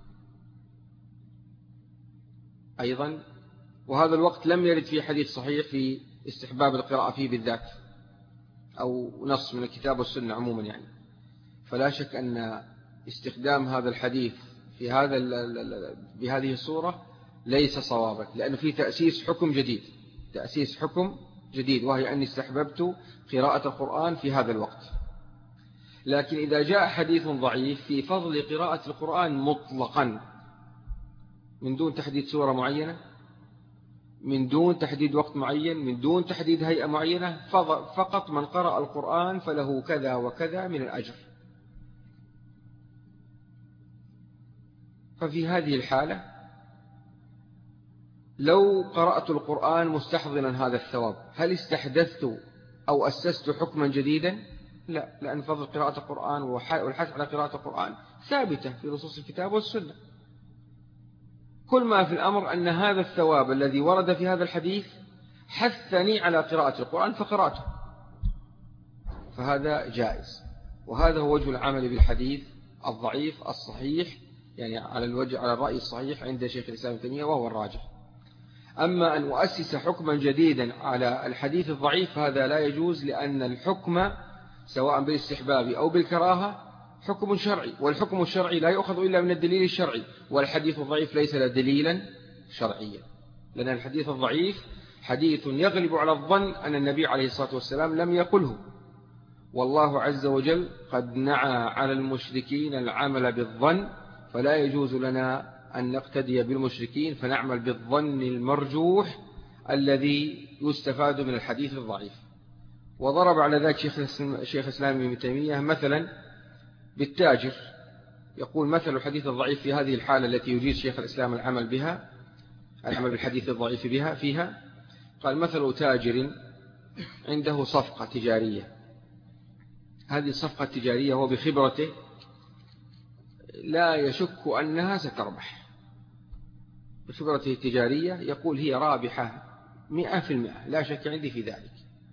أيضا، وهذا الوقت لم يرد في حديث صحيح في استحباب القراءة فيه بالذات أو نص من الكتاب والسنة عموما يعني، فلا شك أن استخدام هذا الحديث في هذا بهذه الصورة ليس صوابا، لأنه في تأسيس حكم جديد تأسيس حكم جديد وهي أني استحببت قراءة القرآن في هذا الوقت. لكن إذا جاء حديث ضعيف في فضل قراءة القرآن مطلقا من دون تحديد سورة معينة، من دون تحديد وقت معين، من دون تحديد هيئة معينة، فقط من قرأ القرآن فله كذا وكذا من الأجر، ففي هذه الحالة لو قرأت القرآن مستحضرا هذا الثواب هل استحدثت أو أسست حكما جديدا؟ لا، لأن فضل قراءة القرآن والحث على قراءة القرآن ثابتة في نصوص الكتاب والسنة. كل ما في الأمر أن هذا الثواب الذي ورد في هذا الحديث حثني على قراءة القرآن فقرأته، فهذا جائز. وهذا هو وجه العمل بالحديث الضعيف الصحيح، يعني على الوجه على الرأي الصحيح عند شيخ الإسلام ابن تيمية وهو الراجح. أما أن أؤسس حكما جديدا على الحديث الضعيف هذا لا يجوز، لأن الحكم سواء بالاستحباب أو بالكراهة حكم شرعي، والحكم الشرعي لا يؤخذ إلا من الدليل الشرعي، والحديث الضعيف ليس له دليلا شرعيا، لأن الحديث الضعيف حديث يغلب على الظن أن النبي عليه الصلاة والسلام لم يقله، والله عز وجل قد نعى على المشركين العمل بالظن، فلا يجوز لنا أن نقتدي بالمشركين فنعمل بالظن المرجوح الذي يستفاد من الحديث الضعيف. وضرب على ذلك شيخ الإسلام ابن تيمية مثلا بالتاجر، يقول مثل الحديث الضعيف في هذه الحالة التي يجيز شيخ الإسلام العمل بها، العمل بالحديث الضعيف بها فيها، قال مثل تاجر عنده صفقة تجارية، هذه الصفقة التجارية هو بخبرته لا يشك أنها ستربح، بخبرته التجارية يقول هي رابحة مئة في المئة لا شك عندي في ذلك،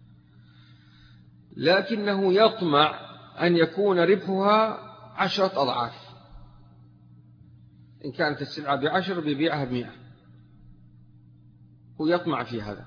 لكنه يطمع أن يكون ربحها عشرة أضعاف، إن كانت السلعة بعشر بيبيعها بمئة، هو يطمع في هذا.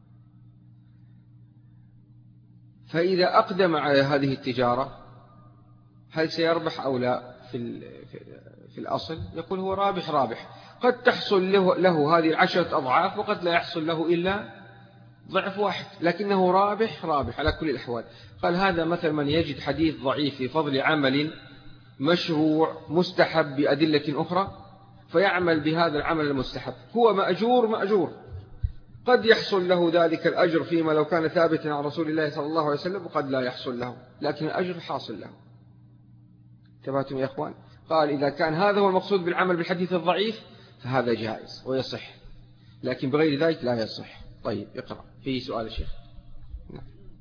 فإذا أقدم على هذه التجارة هل سيربح أو لا؟ في, في الأصل يقول هو رابح رابح، قد تحصل له, له هذه العشرة أضعاف وقد لا يحصل له إلا ضعف واحد، لكنه رابح رابح على كل الأحوال. قال هذا مثل من يجد حديث ضعيف في فضل عمل مشروع مستحب بأدلة أخرى فيعمل بهذا العمل المستحب، هو مأجور مأجور، قد يحصل له ذلك الأجر فيما لو كان ثابتا عن رسول الله صلى الله عليه وسلم، وقد لا يحصل له، لكن الأجر حاصل له. انتبهتم يا أخوان؟ قال إذا كان هذا هو المقصود بالعمل بالحديث الضعيف فهذا جائز ويصح، لكن بغير ذلك لا يصح. طيب اقرأ في سؤال الشيخ. نعم.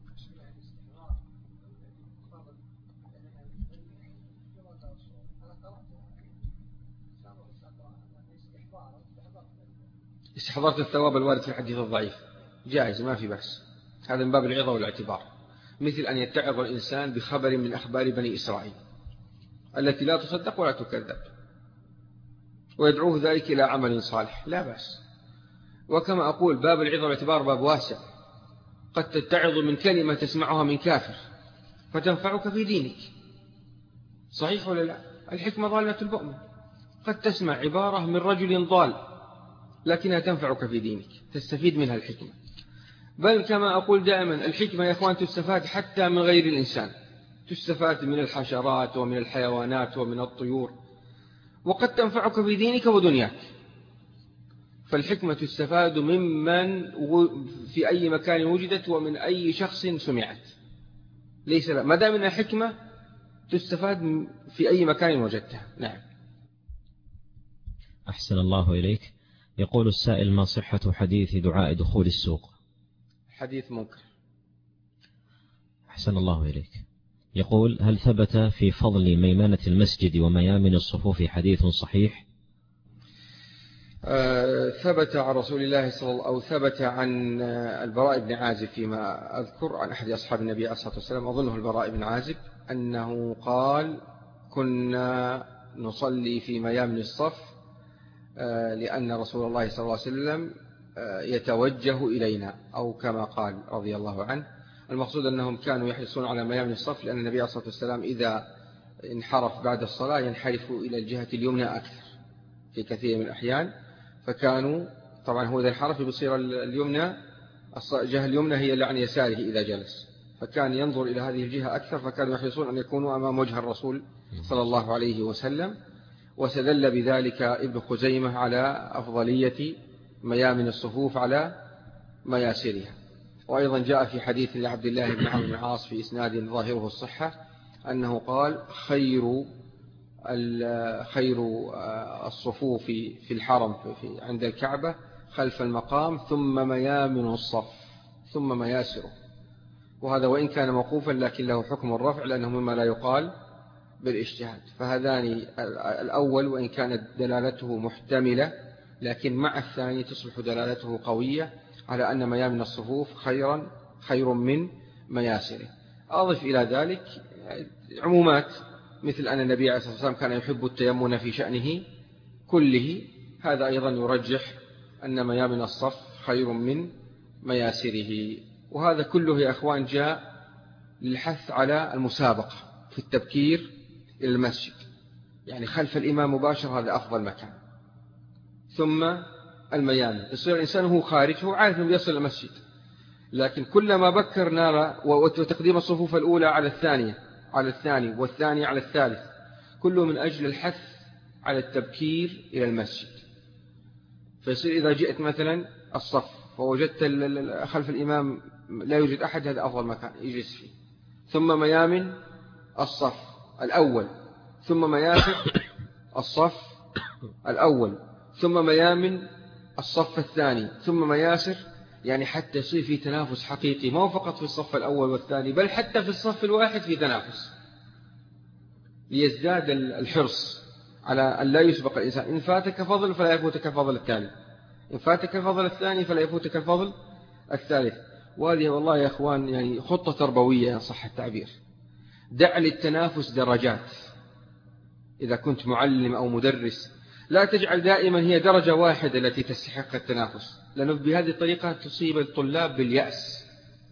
استحضرت الثواب الوارد في الحديث الضعيف جائز ما في بأس، هذا من باب العظة والاعتبار، مثل أن يتعظ الإنسان بخبر من أخبار بني إسرائيل التي لا تصدق ولا تكذب ويدعوه ذلك إلى عمل صالح، لا بأس. وكما أقول باب العظة والاعتبار باب واسع، قد تتعظ من كلمة تسمعها من كافر فتنفعك في دينك، صحيح ولا لا؟ الحكمة ضالة المؤمن، قد تسمع عبارة من رجل ضال لكنها تنفعك في دينك، تستفيد منها الحكمة. بل كما أقول دائما الحكمة يا أخوان تستفاد حتى من غير الإنسان، تستفاد من الحشرات ومن الحيوانات ومن الطيور، وقد تنفعك في دينك ودنياك. فالحكمة تستفاد ممن في أي مكان وجدت ومن أي شخص سمعت، ليس لا، ما دام أنها حكمة تستفاد في أي مكان وجدتها. نعم. أحسن الله إليك. يقول السائل ما صحة حديث دعاء دخول السوق؟ حديث منكر. أحسن الله إليك. يقول هل ثبت في فضل ميمنة المسجد وميامن الصفوف حديث صحيح؟ أه ثبت عن رسول الله صلى الله عليه وسلم، أو ثبت عن البراء بن عازب فيما أذكر عن أحد أصحاب النبي عليه الصلاة والسلام، أظنه البراء بن عازب، أنه قال كنا نصلي في ميامن الصف أه لأن رسول الله صلى الله عليه وسلم أه يتوجه إلينا، أو كما قال رضي الله عنه. المقصود أنهم كانوا يحرصون على ميامن الصف لأن النبي عليه الصلاة والسلام إذا انحرف بعد الصلاة ينحرف إلى الجهة اليمنى أكثر في كثير من الأحيان، فكانوا طبعا هو إذا انحرف بصير اليمنى، الجهة اليمنى هي اللي عن يساره إذا جلس، فكان ينظر إلى هذه الجهة أكثر، فكانوا يحرصون أن يكونوا أمام وجه الرسول صلى الله عليه وسلم. وسدل بذلك ابن خزيمة على أفضلية ميامن الصفوف على مياسرها. وأيضا جاء في حديث لعبد الله بن عمرو بن العاص في إسناد ظاهره الصحة أنه قال خير خير الصفوف في الحرم في عند الكعبة خلف المقام ثم ميامن الصف ثم مياسره. وهذا وإن كان موقوفا لكن له حكم الرفع لأنه مما لا يقال بالاجتهاد. فهذان الأول وإن كانت دلالته محتملة لكن مع الثاني تصبح دلالته قوية على أن ميامن الصفوف خيرا خير من مياسره. أضف إلى ذلك عمومات مثل أن النبي عليه الصلاة والسلام كان يحب التيمن في شأنه كله، هذا أيضا يرجح أن ميامن الصف خير من مياسره. وهذا كله يا أخوان جاء للحث على المسابقة في التبكير إلى المسجد، يعني خلف الإمام مباشر هذا أفضل مكان، ثم الميامن يصير الإنسان هو خارج هو عارف أنه يصل المسجد، لكن كلما بكر نرى وتقديم الصفوف الأولى على الثانية على الثاني والثاني على الثالث كله من أجل الحث على التبكير إلى المسجد. فيصير إذا جئت مثلا الصف فوجدت خلف الإمام لا يوجد أحد هذا أفضل مكان يجلس فيه. ثم ميامن الصف الأول، ثم مياسر الصف الأول، ثم ميامن الصف الثاني، ثم مياسر، يعني حتى يصير في تنافس حقيقي، ما هو فقط في الصف الأول والثاني، بل حتى في الصف الواحد في تنافس، ليزداد الحرص على أن لا يسبق الإنسان. إن فاتك فضل فلا يفوتك الفضل الثاني، إن فاتك الفضل الثاني فلا يفوتك الفضل الثالث. وهذه والله يا أخوان يعني خطة تربوية إن صح التعبير. دع للتنافس درجات. إذا كنت معلم أو مدرس لا تجعل دائما هي درجة واحدة التي تستحق التنافس، لأنه بهذه الطريقة تصيب الطلاب باليأس.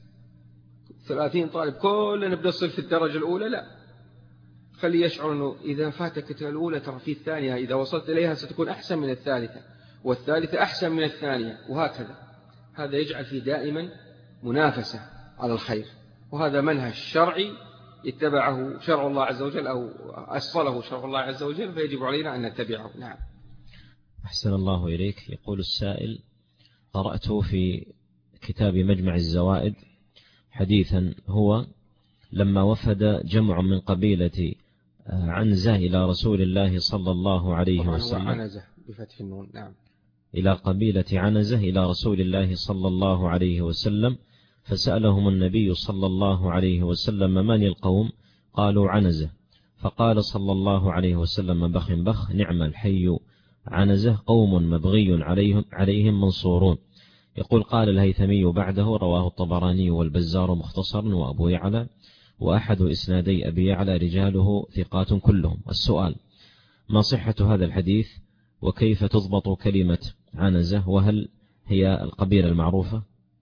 ثلاثين طالب كلنا بنصل في الدرجة الأولى، لا، خلي يشعر أنه إذا فاتك الأولى ترى في الثانية، إذا وصلت إليها ستكون أحسن من الثالثة، والثالثة أحسن من الثانية، وهكذا. هذا يجعل فيه دائما منافسة على الخير، وهذا منهج شرعي اتبعه شرع الله عز وجل أو أصله شرع الله عز وجل، فيجب علينا أن نتبعه. نعم. أحسن الله إليك. يقول السائل: قرأت في كتاب مجمع الزوائد حديثا هو لما وفد جمع من قبيلة عنزة إلى رسول الله صلى الله عليه وسلم، هو عنزة بفتح النون. نعم. إلى قبيلة عنزة إلى رسول الله صلى الله عليه وسلم، فسألهم النبي صلى الله عليه وسلم: من القوم؟ قالوا عنزة. فقال صلى الله عليه وسلم: بخ بخ، نعم الحي عنزة، قوم مبغي عليهم, عليهم منصورون. يقول: قال الهيثمي بعده: رواه الطبراني والبزار مختصرا وأبو يعلى، وأحد إسنادي أبي يعلى رجاله ثقات كلهم. السؤال: ما صحة هذا الحديث؟ وكيف تضبط كلمة عنزة؟ وهل هي القبيلة المعروفة؟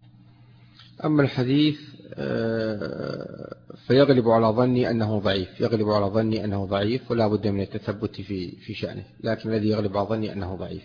أما الحديث فيغلب على ظني أنه ضعيف، يغلب على ظني أنه ضعيف ولا بد من التثبت في في شأنه، لكن الذي يغلب على ظني أنه ضعيف.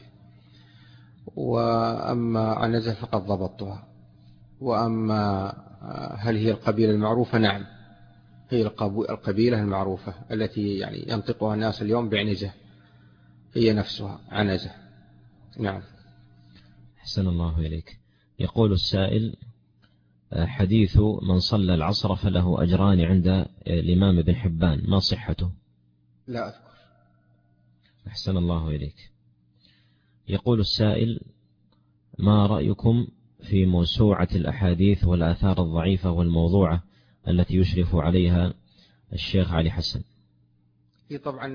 وأما عنزة فقد ضبطتها. وأما هل هي القبيلة المعروفة؟ نعم، هي القبيلة المعروفة التي يعني ينطقها الناس اليوم بعنزة، هي نفسها عنزة. نعم. أحسن الله إليك. يقول السائل: حديث من صلى العصر فله أجران عند الإمام ابن حبان، ما صحته؟ لا أذكر. أحسن الله إليك. يقول السائل: ما رأيكم في موسوعة الأحاديث والآثار الضعيفة والموضوعة التي يشرف عليها الشيخ علي حسن؟ هي طبعا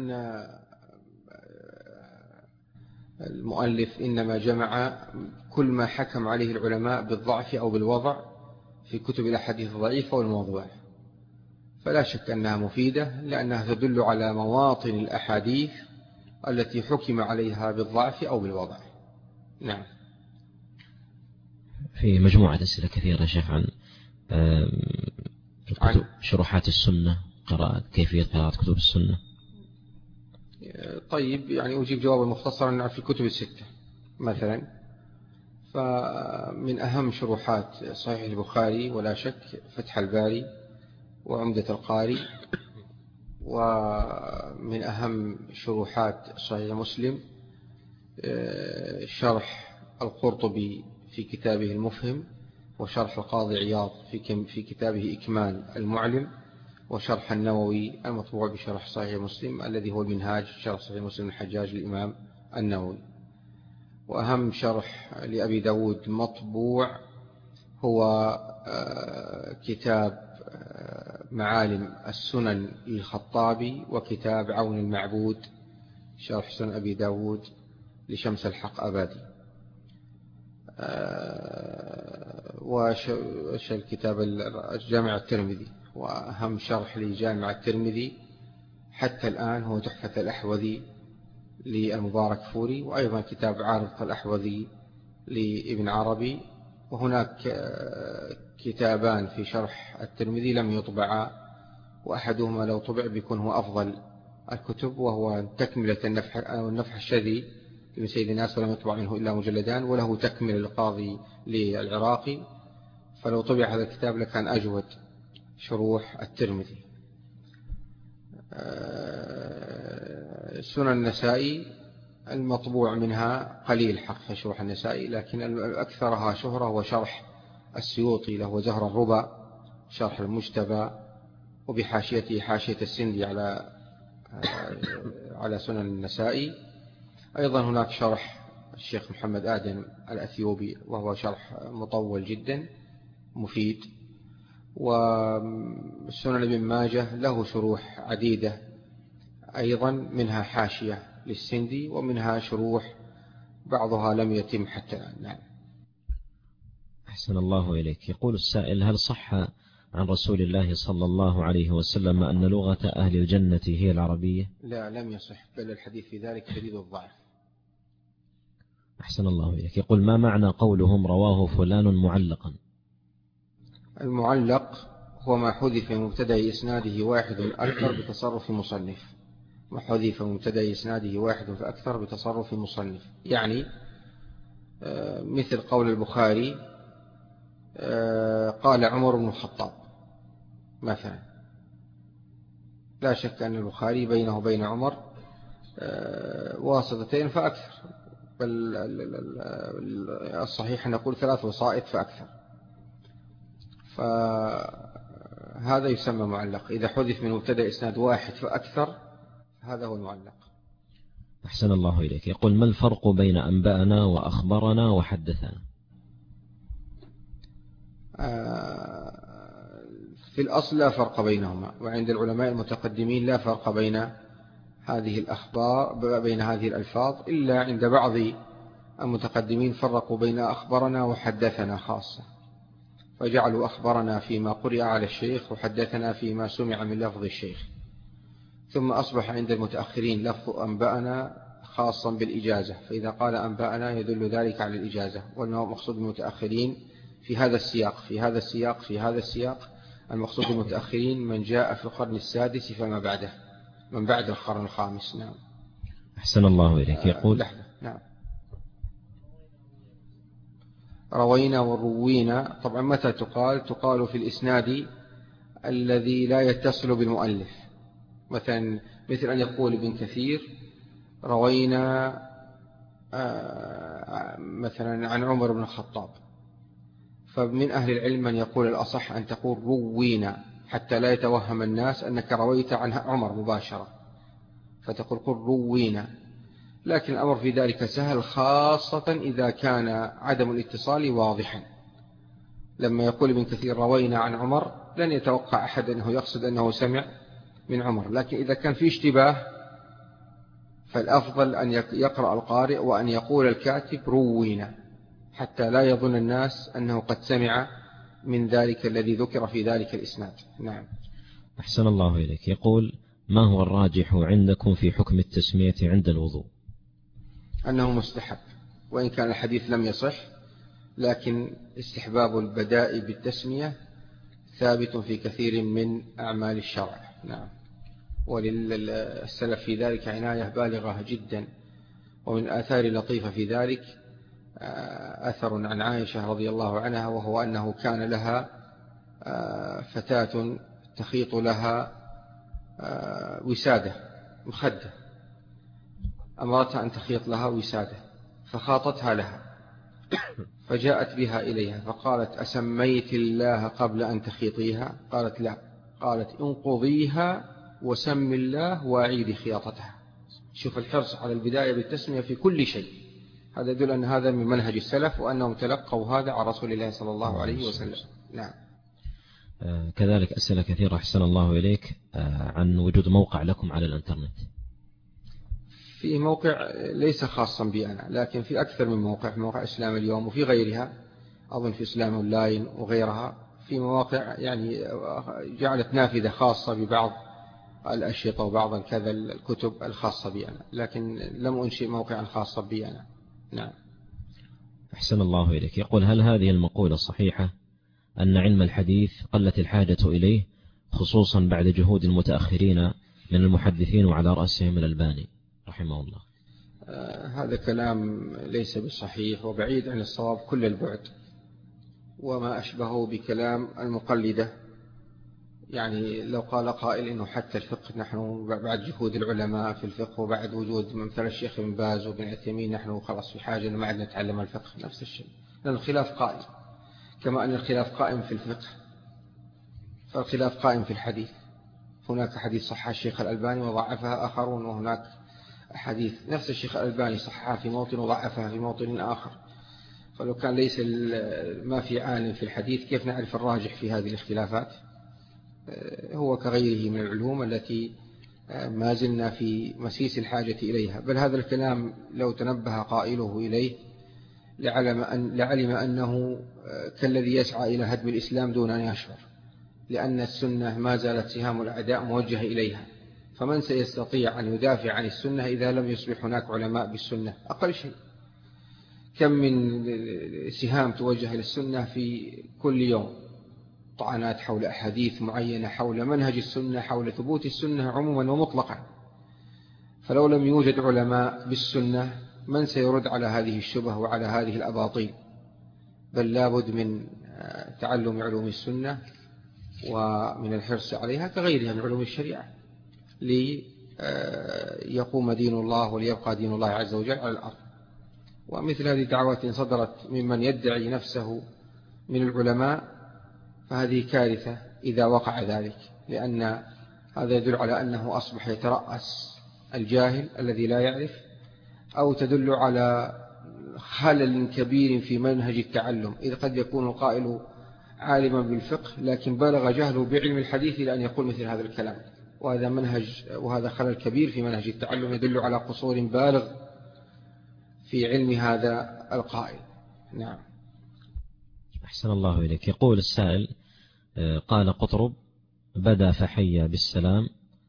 المؤلف إنما جمع كل ما حكم عليه العلماء بالضعف أو بالوضع في كتب الأحاديث الضعيفة والموضوعة، فلا شك أنها مفيدة لأنها تدل على مواطن الأحاديث التي حكم عليها بالضعف أو بالوضع. نعم. في مجموعة أسئلة كثيرة شيخ عن كتب شروحات السنة، قراءة كيفية قراءة كتب السنة. طيب، يعني أجيب جوابا مختصرا في الكتب الستة مثلا. فمن أهم شروحات صحيح البخاري ولا شك فتح الباري وعمدة القاري، ومن أهم شروحات صحيح مسلم شرح القرطبي في كتابه المفهم، وشرح القاضي عياض في كتابه إكمال المعلم، وشرح النووي المطبوع بشرح صحيح مسلم الذي هو المنهاج شرح صحيح مسلم الحجاج الإمام النووي. وأهم شرح لأبي داود مطبوع هو كتاب معالم السنن للخطابي، وكتاب عون المعبود شرح سنن أبي داود لشمس الحق أبادي، وش الكتاب الجامع الترمذي. وأهم شرح لجامع الترمذي حتى الآن هو تحفة الأحوذي للمبارك فوري، وأيضا كتاب عارض الأحوذي لابن عربي. وهناك كتابان في شرح الترمذي لم يطبعا، وأحدهما لو طبع بيكون هو أفضل الكتب، وهو تكملة النفح, النفح الشذي لابن سيد الناس، ولم يطبع منه إلا مجلدان، وله تكمل القاضي للعراقي. فلو طبع هذا الكتاب لكان أجود شروح الترمذي. سنن النسائي المطبوع منها قليل حق في شروح النسائي، لكن الأكثرها شهرة هو شرح السيوطي له زهر الربا شرح المجتبى، وبحاشيته حاشية السندي على على سنن النسائي. أيضا هناك شرح الشيخ محمد آدم الأثيوبي وهو شرح مطول جدا مفيد. وسنن ابن ماجه له شروح عديدة أيضا، منها حاشية للسندي ومنها شروح بعضها لم يتم حتى الآن. نعم. أحسن الله إليك. يقول السائل: هل صح عن رسول الله صلى الله عليه وسلم أن لغة أهل الجنة هي العربية؟ لا، لم يصح، بل الحديث في ذلك شديد الضعف. أحسن الله إليك. يقول: ما معنى قولهم رواه فلان معلقا؟ المعلق هو ما حذف من مبتدأ إسناده واحد أكثر بتصرف مصنف. ما حذف من مبتدأ إسناده واحد فأكثر بتصرف مصنف، يعني مثل قول البخاري قال عمر بن الخطاب مثلا. لا شك أن البخاري بينه وبين عمر واسطتين فأكثر، بل الصحيح أن نقول ثلاث وسائط فأكثر. فهذا يسمى معلق إذا حذف من مبتدأ إسناد واحد فأكثر، هذا هو المعلق. أحسن الله إليك. يقول: ما الفرق بين أنبأنا وأخبرنا وحدثنا؟ في الأصل لا فرق بينهما، وعند العلماء المتقدمين لا فرق بين هذه الأخبار بين هذه الألفاظ، إلا عند بعض المتقدمين فرقوا بين أخبرنا وحدثنا خاصة، فجعلوا أخبرنا فيما قرئ على الشيخ وحدثنا فيما سمع من لفظ الشيخ. ثم أصبح عند المتأخرين لفظ أنبأنا خاصا بالإجازة، فإذا قال أنبأنا يدل ذلك على الإجازة. والمقصود بالمتأخرين في هذا السياق في هذا السياق في هذا السياق المقصود بالمتأخرين من جاء في القرن السادس فما بعده، من بعد القرن الخامس. نعم. أحسن الله إليك. يقول: لحظة. نعم. روينا وروينا طبعا متى تقال؟ تقال في الإسناد الذي لا يتصل بالمؤلف، مثلا مثل أن يقول ابن كثير روينا مثلا عن عمر بن الخطاب، فمن أهل العلم من يقول الأصح أن تقول روينا حتى لا يتوهم الناس أنك رويت عن عمر مباشرة، فتقول قل روينا. لكن الأمر في ذلك سهل، خاصة إذا كان عدم الاتصال واضحا. لما يقول ابن كثير روينا عن عمر لن يتوقع أحد أنه يقصد أنه سمع من عمر، لكن إذا كان في اشتباه فالأفضل أن يقرأ القارئ وأن يقول الكاتب روينا، حتى لا يظن الناس أنه قد سمع من ذلك الذي ذكر في ذلك الإسناد. نعم. أحسن الله إليك. يقول: ما هو الراجح عندكم في حكم التسمية عند الوضوء؟ أنه مستحب، وإن كان الحديث لم يصح، لكن استحباب البداء بالتسمية ثابت في كثير من أعمال الشرع. نعم. وللسلف في ذلك عناية بالغة جدا. ومن آثار لطيفة في ذلك أثر عن عائشة رضي الله عنها، وهو أنه كان لها فتاة تخيط لها وسادة مخدة، أمرتها أن تخيط لها وسادة فخاطتها لها، فجاءت بها إليها فقالت: أسميت الله قبل أن تخيطيها؟ قالت: لا. قالت: انقضيها وسم الله وأعيدي خياطتها. شوف الحرص على البداية بالتسمية في كل شيء، هذا يدل أن هذا من منهج السلف، وأنهم تلقوا هذا عن رسول الله صلى الله عليه وسلم. نعم. كذلك أسئلة كثيرة أحسن الله إليك عن وجود موقع لكم على الإنترنت. في موقع ليس خاصا بي أنا، لكن في أكثر من موقع، في موقع إسلام اليوم وفي غيرها، أظن في إسلام أونلاين وغيرها، في مواقع يعني جعلت نافذة خاصة ببعض الأشرطة وبعض كذا الكتب الخاصة بي أنا، لكن لم أنشئ موقعا خاصا بي أنا. نعم. أحسن الله إليك. يقول: هل هذه المقولة صحيحة أن علم الحديث قلت الحاجة إليه، خصوصا بعد جهود المتأخرين من المحدثين وعلى رأسهم الألباني رحمه الله؟ آه هذا كلام ليس بصحيح وبعيد عن الصواب كل البعد، وما أشبهه بكلام المقلدة. يعني لو قال قائل إنه حتى الفقه نحن بعد جهود العلماء في الفقه وبعد وجود مثل الشيخ بن باز وبن عثيمين نحن خلاص في حاجة أن ما عاد نتعلم الفقه، نفس الشيء، لأن الخلاف قائم. كما أن الخلاف قائم في الفقه فالخلاف قائم في الحديث. هناك حديث صححه الشيخ الألباني وضعفها آخرون، وهناك حديث نفس الشيخ الألباني صححها في موطن وضعفها في موطن آخر. فلو كان ليس ما في عالم في الحديث كيف نعرف الراجح في هذه الاختلافات؟ هو كغيره من العلوم التي ما زلنا في مسيس الحاجة إليها. بل هذا الكلام لو تنبه قائله إليه لعلم, أن لعلم أنه كالذي يسعى إلى هدم الإسلام دون أن يشعر، لأن السنة ما زالت سهام الأعداء موجهة إليها. فمن سيستطيع أن يدافع عن السنة إذا لم يصبح هناك علماء بالسنة؟ أقل شيء. كم من سهام توجه للسنة في كل يوم، طعنات حول أحاديث معينة، حول منهج السنة، حول ثبوت السنة عموما ومطلقا. فلو لم يوجد علماء بالسنة من سيرد على هذه الشبه وعلى هذه الأباطيل؟ بل لابد من تعلم علوم السنة ومن الحرص عليها كغيرها من علوم الشريعة ليقوم دين الله وليبقى دين الله عز وجل على الأرض. ومثل هذه الدعوات إن صدرت ممن يدعي نفسه من العلماء فهذه كارثة إذا وقع ذلك، لأن هذا يدل على أنه أصبح يترأس الجاهل الذي لا يعرف، أو تدل على خلل كبير في منهج التعلم. إذ قد يكون القائل عالما بالفقه لكن بلغ جهله بعلم الحديث لأن يقول مثل هذا الكلام، وهذا منهج وهذا خلل كبير في منهج التعلم يدل على قصور بالغ في علم هذا القائل. نعم. أحسن الله إليك. يقول السائل: قال قطرب: بدا فحيا بالسلام،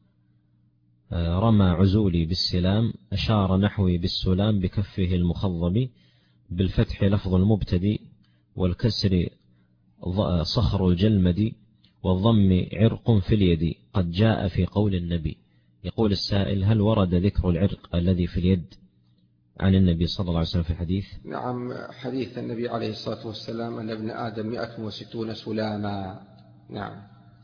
رمى عزولي بالسلام، أشار نحوي بالسلام بكفه المخضب، بالفتح لفظ المبتدي، والكسر صخر الجلمد، والضم عرق في اليد، قد جاء في قول النبي. يقول السائل: هل ورد ذكر العرق الذي في اليد عن النبي صلى الله عليه وسلم في الحديث؟ نعم، حديث النبي عليه الصلاة والسلام أن ابن آدم مئة وستون سلاما. نعم.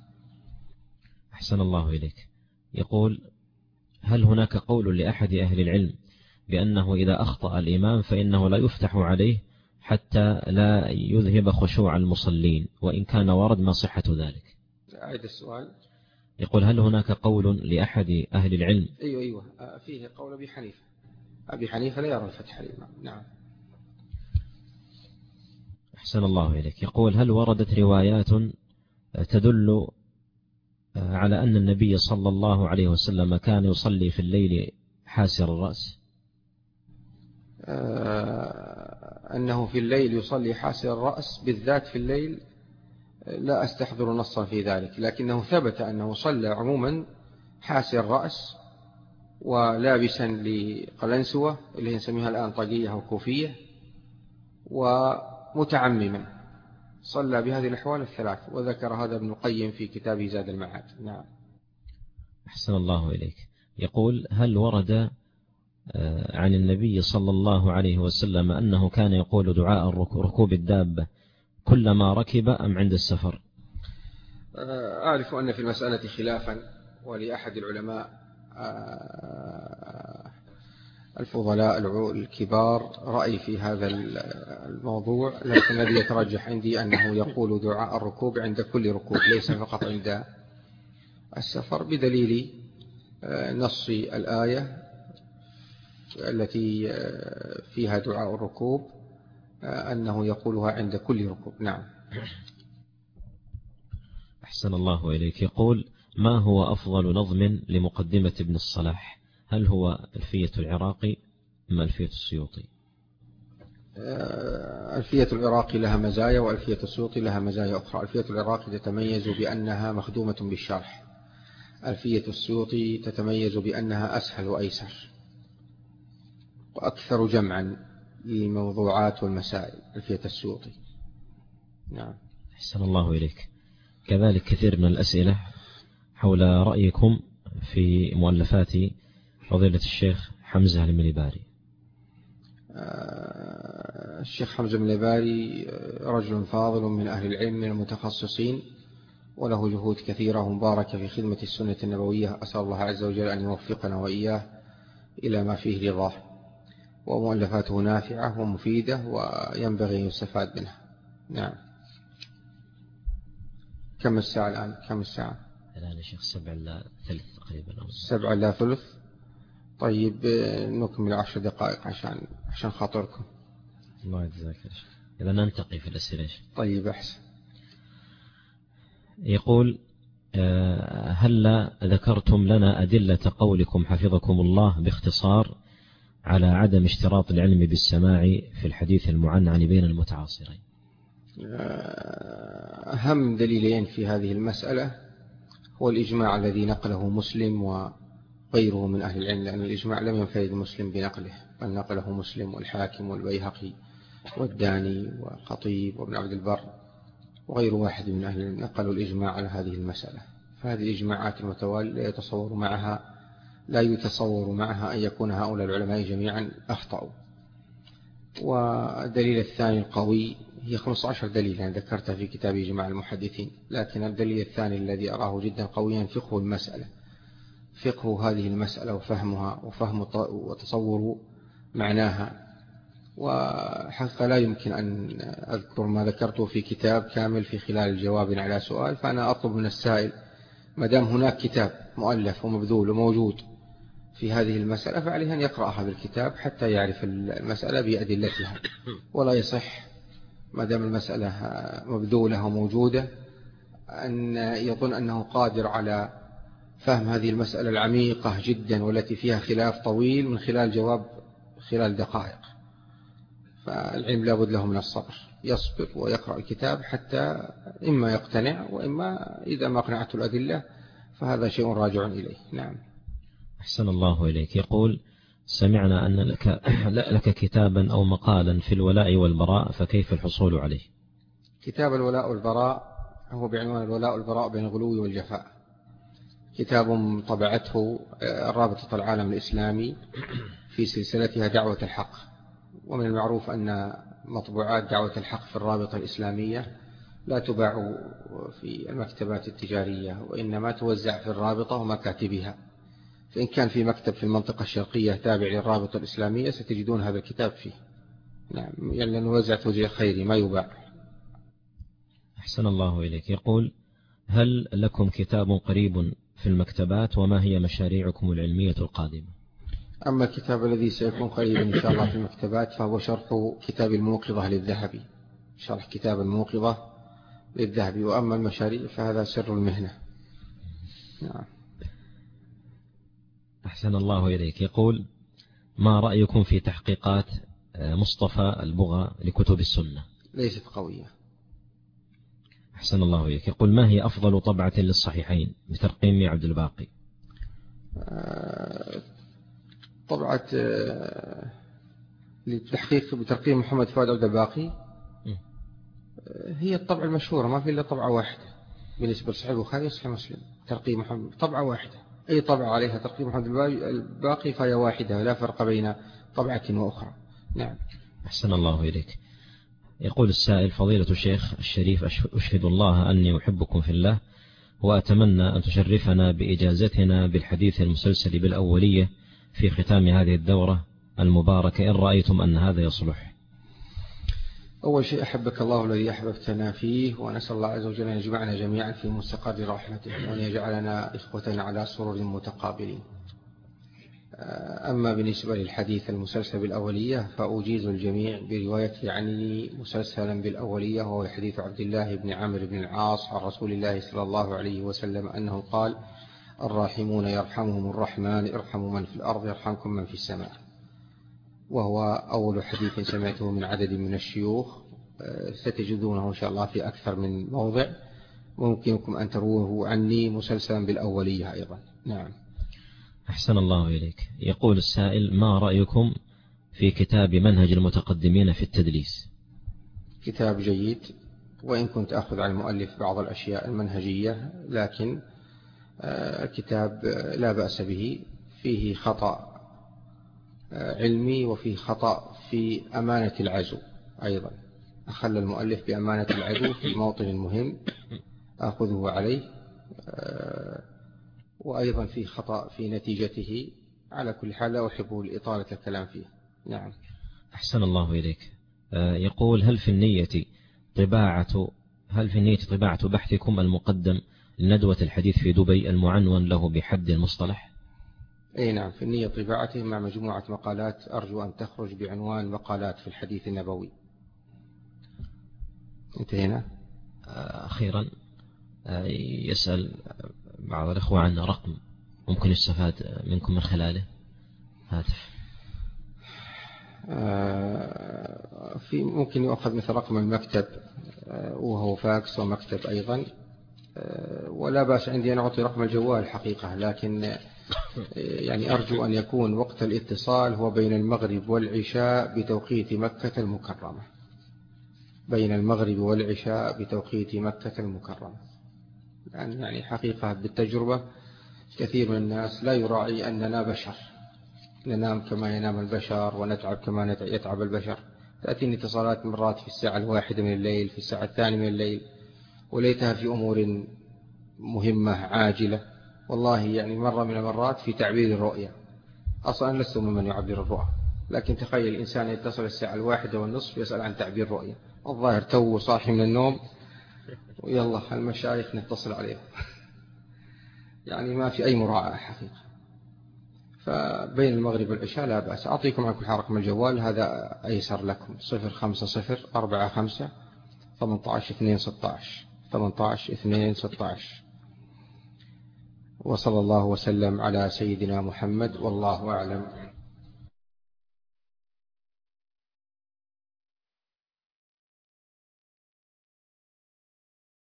أحسن الله إليك. يقول: هل هناك قول لأحد أهل العلم بأنه إذا أخطأ الإمام فإنه لا يفتح عليه حتى لا يذهب خشوع المصلين، وإن كان ورد ما صحة ذلك؟ أعيد السؤال. يقول: هل هناك قول لأحد أهل العلم؟ أيوة أيوة فيه قول أبي حنيفة. أبي حنيفة لا يرى الفتح الإمام. نعم. أحسن الله إليك. يقول: هل وردت روايات تدل على أن النبي صلى الله عليه وسلم كان يصلي في الليل حاسر الرأس؟ آه أنه في الليل يصلي حاسر الرأس بالذات في الليل لا أستحضر نصا في ذلك، لكنه ثبت أنه صلى عموما حاسر الرأس ولابسا لقلنسوة اللي نسميها الآن طاقية أو كوفية، ومتعمما، صلى بهذه الأحوال الثلاث، وذكر هذا ابن القيم في كتابه زاد المعاد. نعم. أحسن الله إليك. يقول: هل ورد عن النبي صلى الله عليه وسلم أنه كان يقول دعاء ركوب الدابة كلما ركب أم عند السفر؟ أعرف أن في المسألة خلافا، ولأحد العلماء الفضلاء الكبار رأي في هذا الموضوع، لكن الذي يترجح عندي أنه يقول دعاء الركوب عند كل ركوب ليس فقط عند السفر، بدليل نص الآية التي فيها دعاء الركوب أنه يقولها عند كل ركوب. نعم. أحسن الله إليك. يقول: ما هو أفضل نظم لمقدمة ابن الصلاح؟ هل هو ألفية العراقي أم ألفية السيوطي؟ ألفية العراقي لها مزايا وألفية السيوطي لها مزايا أخرى. ألفية العراقي تتميز بأنها مخدومة بالشرح، ألفية السيوطي تتميز بأنها أسهل وأيسر وأكثر جمعا للموضوعات والمسائل. ألفية السيوطي. نعم. أحسن الله إليك. كذلك كثير من الأسئلة حول رأيكم في مؤلفات فضيلة الشيخ حمزة المليباري. الشيخ حمزة المليباري رجل فاضل من أهل العلم من المتخصصين، وله جهود كثيرة ومباركة في خدمة السنة النبوية. أسأل الله عز وجل أن يوفقنا وإياه إلى ما فيه رضاه، ومؤلفاته نافعة ومفيدة وينبغي أن يستفاد منها. نعم. كم الساعة الآن؟ كم الساعة الآن يا شيخ؟ سبع إلا ثلث تقريبا. سبع إلا ثلث. طيب نكمل عشر دقائق عشان عشان خاطركم. الله يجزاك يا شيخ. إذا ننتقي في الأسئلة. طيب أحسن. يقول هل ذكرتم لنا أدلة قولكم حفظكم الله باختصار على عدم اشتراط العلم بالسماع في الحديث المعنعن بين المتعاصرين؟ أهم دليلين في هذه المسألة هو الإجماع الذي نقله مسلم وغيره من أهل العلم، لأن الإجماع لم ينفرد مسلم بنقله، بل نقله مسلم والحاكم والبيهقي والداني والخطيب وابن عبد البر وغير واحد من أهل العلم نقلوا الإجماع على هذه المسألة. فهذه الإجماعات المتوالية لا يتصور معها لا يتصور معها أن يكون هؤلاء العلماء جميعا أخطأوا. والدليل الثاني القوي هي خمسة عشر دليل يعني ذكرتها في كتاب إجماع المحدثين، لكن الدليل الثاني الذي أراه جدا قويا فقه المسألة، فقه هذه المسألة وفهمها وفهم وتصور معناها. وحقا لا يمكن أن أذكر ما ذكرته في كتاب كامل في خلال الجواب على سؤال، فأنا أطلب من السائل ما دام هناك كتاب مؤلف ومبذول وموجود في هذه المسألة فعليه أن يقرأ هذا الكتاب حتى يعرف المسألة بأدلتها، ولا يصح ما دام المسألة مبذولة وموجودة أن يظن أنه قادر على فهم هذه المسألة العميقة جدا والتي فيها خلاف طويل من خلال جواب خلال دقائق. فالعلم لابد له من الصبر، يصبر ويقرأ الكتاب حتى إما يقتنع وإما إذا ما قنعته الأدلة فهذا شيء راجع إليه. نعم. أحسن الله إليك. يقول سمعنا أن لك, لك كتابا أو مقالا في الولاء والبراء، فكيف الحصول عليه؟ كتاب الولاء والبراء هو بعنوان الولاء والبراء بين الغلو والجفاء، كتاب طبعته رابطة العالم الإسلامي في سلسلتها دعوة الحق. ومن المعروف أن مطبوعات دعوة الحق في الرابطة الإسلامية لا تباع في المكتبات التجارية، وإنما توزع في الرابطة ومكاتبها. فإن كان في مكتب في المنطقة الشرقية تابع للرابطة الإسلامية ستجدون هذا الكتاب فيه. نعم، يعني نوزع توزيع خيري ما يباع. أحسن الله إليك. يقول هل لكم كتاب قريب في المكتبات، وما هي مشاريعكم العلمية القادمة؟ أما الكتاب الذي سيكون قريبا إن شاء الله في المكتبات فهو شرح كتاب الموقظة للذهبي، شرح كتاب الموقظة للذهبي. وأما المشاريع فهذا سر المهنة. نعم. أحسن الله إليك. يقول ما رأيكم في تحقيقات مصطفى البغا لكتب السنة؟ ليست قوية. أحسن الله إليك. يقول ما هي أفضل طبعة للصحيحين بترقيم عبد الباقي؟ طبعة للتحقيق بترقيم محمد فؤاد عبد الباقي هي الطبعة المشهورة، ما في إلا طبعة واحدة بالنسبة لصحيح البخاري وصحيح مسلم. ترقيم محمد طبعة واحدة، أي طبعة عليها ترقيم محمد الباقي فهي واحدة، لا فرق بين طبعة وأخرى. نعم. أحسن الله إليك. يقول السائل فضيلة الشيخ الشريف أشهد الله أني أحبكم في الله، وأتمنى أن تشرفنا بإجازتنا بالحديث المسلسل بالأولية في ختام هذه الدورة المباركة إن رأيتم أن هذا يصلح. أول شيء أحبك الله الذي أحببتنا فيه، ونسأل الله عز وجل أن يجمعنا جميعا في مستقر رحمته، وأن يجعلنا إخوة على سرر متقابلين. أما بالنسبة للحديث المسلسل بالأولية فأجيز الجميع برواية يعني مسلسلا بالأولية، وهو حديث عبد الله بن عمرو بن العاص عن رسول الله صلى الله عليه وسلم أنه قال الراحمون يرحمهم الرحمن ارحموا من في الأرض يرحمكم من في السماء. وهو أول حديث سمعته من عدد من الشيوخ، ستجدونه إن شاء الله في أكثر من موضع، وممكنكم أن تروه عني مسلسلا بالأولية أيضا. نعم. أحسن الله إليك. يقول السائل ما رأيكم في كتاب منهج المتقدمين في التدليس؟ كتاب جيد، وإن كنت أخذ عن المؤلف بعض الأشياء المنهجية، لكن الكتاب لا بأس به. فيه خطأ علمي وفيه خطأ في أمانة العزو أيضا، أخل المؤلف بأمانة العزو في الموطن المهم أخذه عليه، وأيضا في خطأ في نتيجته. على كل حال لا أحب لإطالة الكلام فيه. نعم. أحسن الله إليك. يقول هل في النية طباعة هل في نية طباعة بحثكم المقدم لندوة الحديث في دبي المعنون له بحد المصطلح؟ أي نعم، في النية طباعته مع مجموعة مقالات أرجو أن تخرج بعنوان مقالات في الحديث النبوي. انتهينا. أخيرا يسأل بعض الأخوة عن رقم ممكن يستفاد منكم من خلاله، هاتف. في ممكن يؤخذ مثل رقم المكتب وهو فاكس ومكتب أيضا، ولا بأس عندي أن أعطي رقم الجوال حقيقة، لكن يعني أرجو أن يكون وقت الاتصال هو بين المغرب والعشاء بتوقيت مكة المكرمة، بين المغرب والعشاء بتوقيت مكة المكرمة. يعني يعني حقيقة بالتجربة كثير من الناس لا يراعي أننا بشر، ننام كما ينام البشر ونتعب كما يتعب البشر. تأتيني اتصالات مرات في الساعة الواحدة من الليل، في الساعة الثانية من الليل، وليتها في أمور مهمة عاجلة. والله يعني مرة من المرات في تعبير الرؤية، أصلا لست ممن يعبر الرؤى، لكن تخيل الإنسان يتصل الساعة الواحدة والنصف يسأل عن تعبير الرؤية، الظاهر تو صاحي من النوم ويلا المشايخ نتصل عليه. يعني ما في أي مراعاة حقيقة. فبين المغرب والعشاء لا بأس. أعطيكم عن كل رقم الجوال، هذا أيسر لكم: صفر خمسة صفر أربعة خمسة ثمانية عشر اثنين ستة عشر ثمانية عشر اثنين ستة عشر. وصلى الله وسلم على سيدنا محمد، والله أعلم.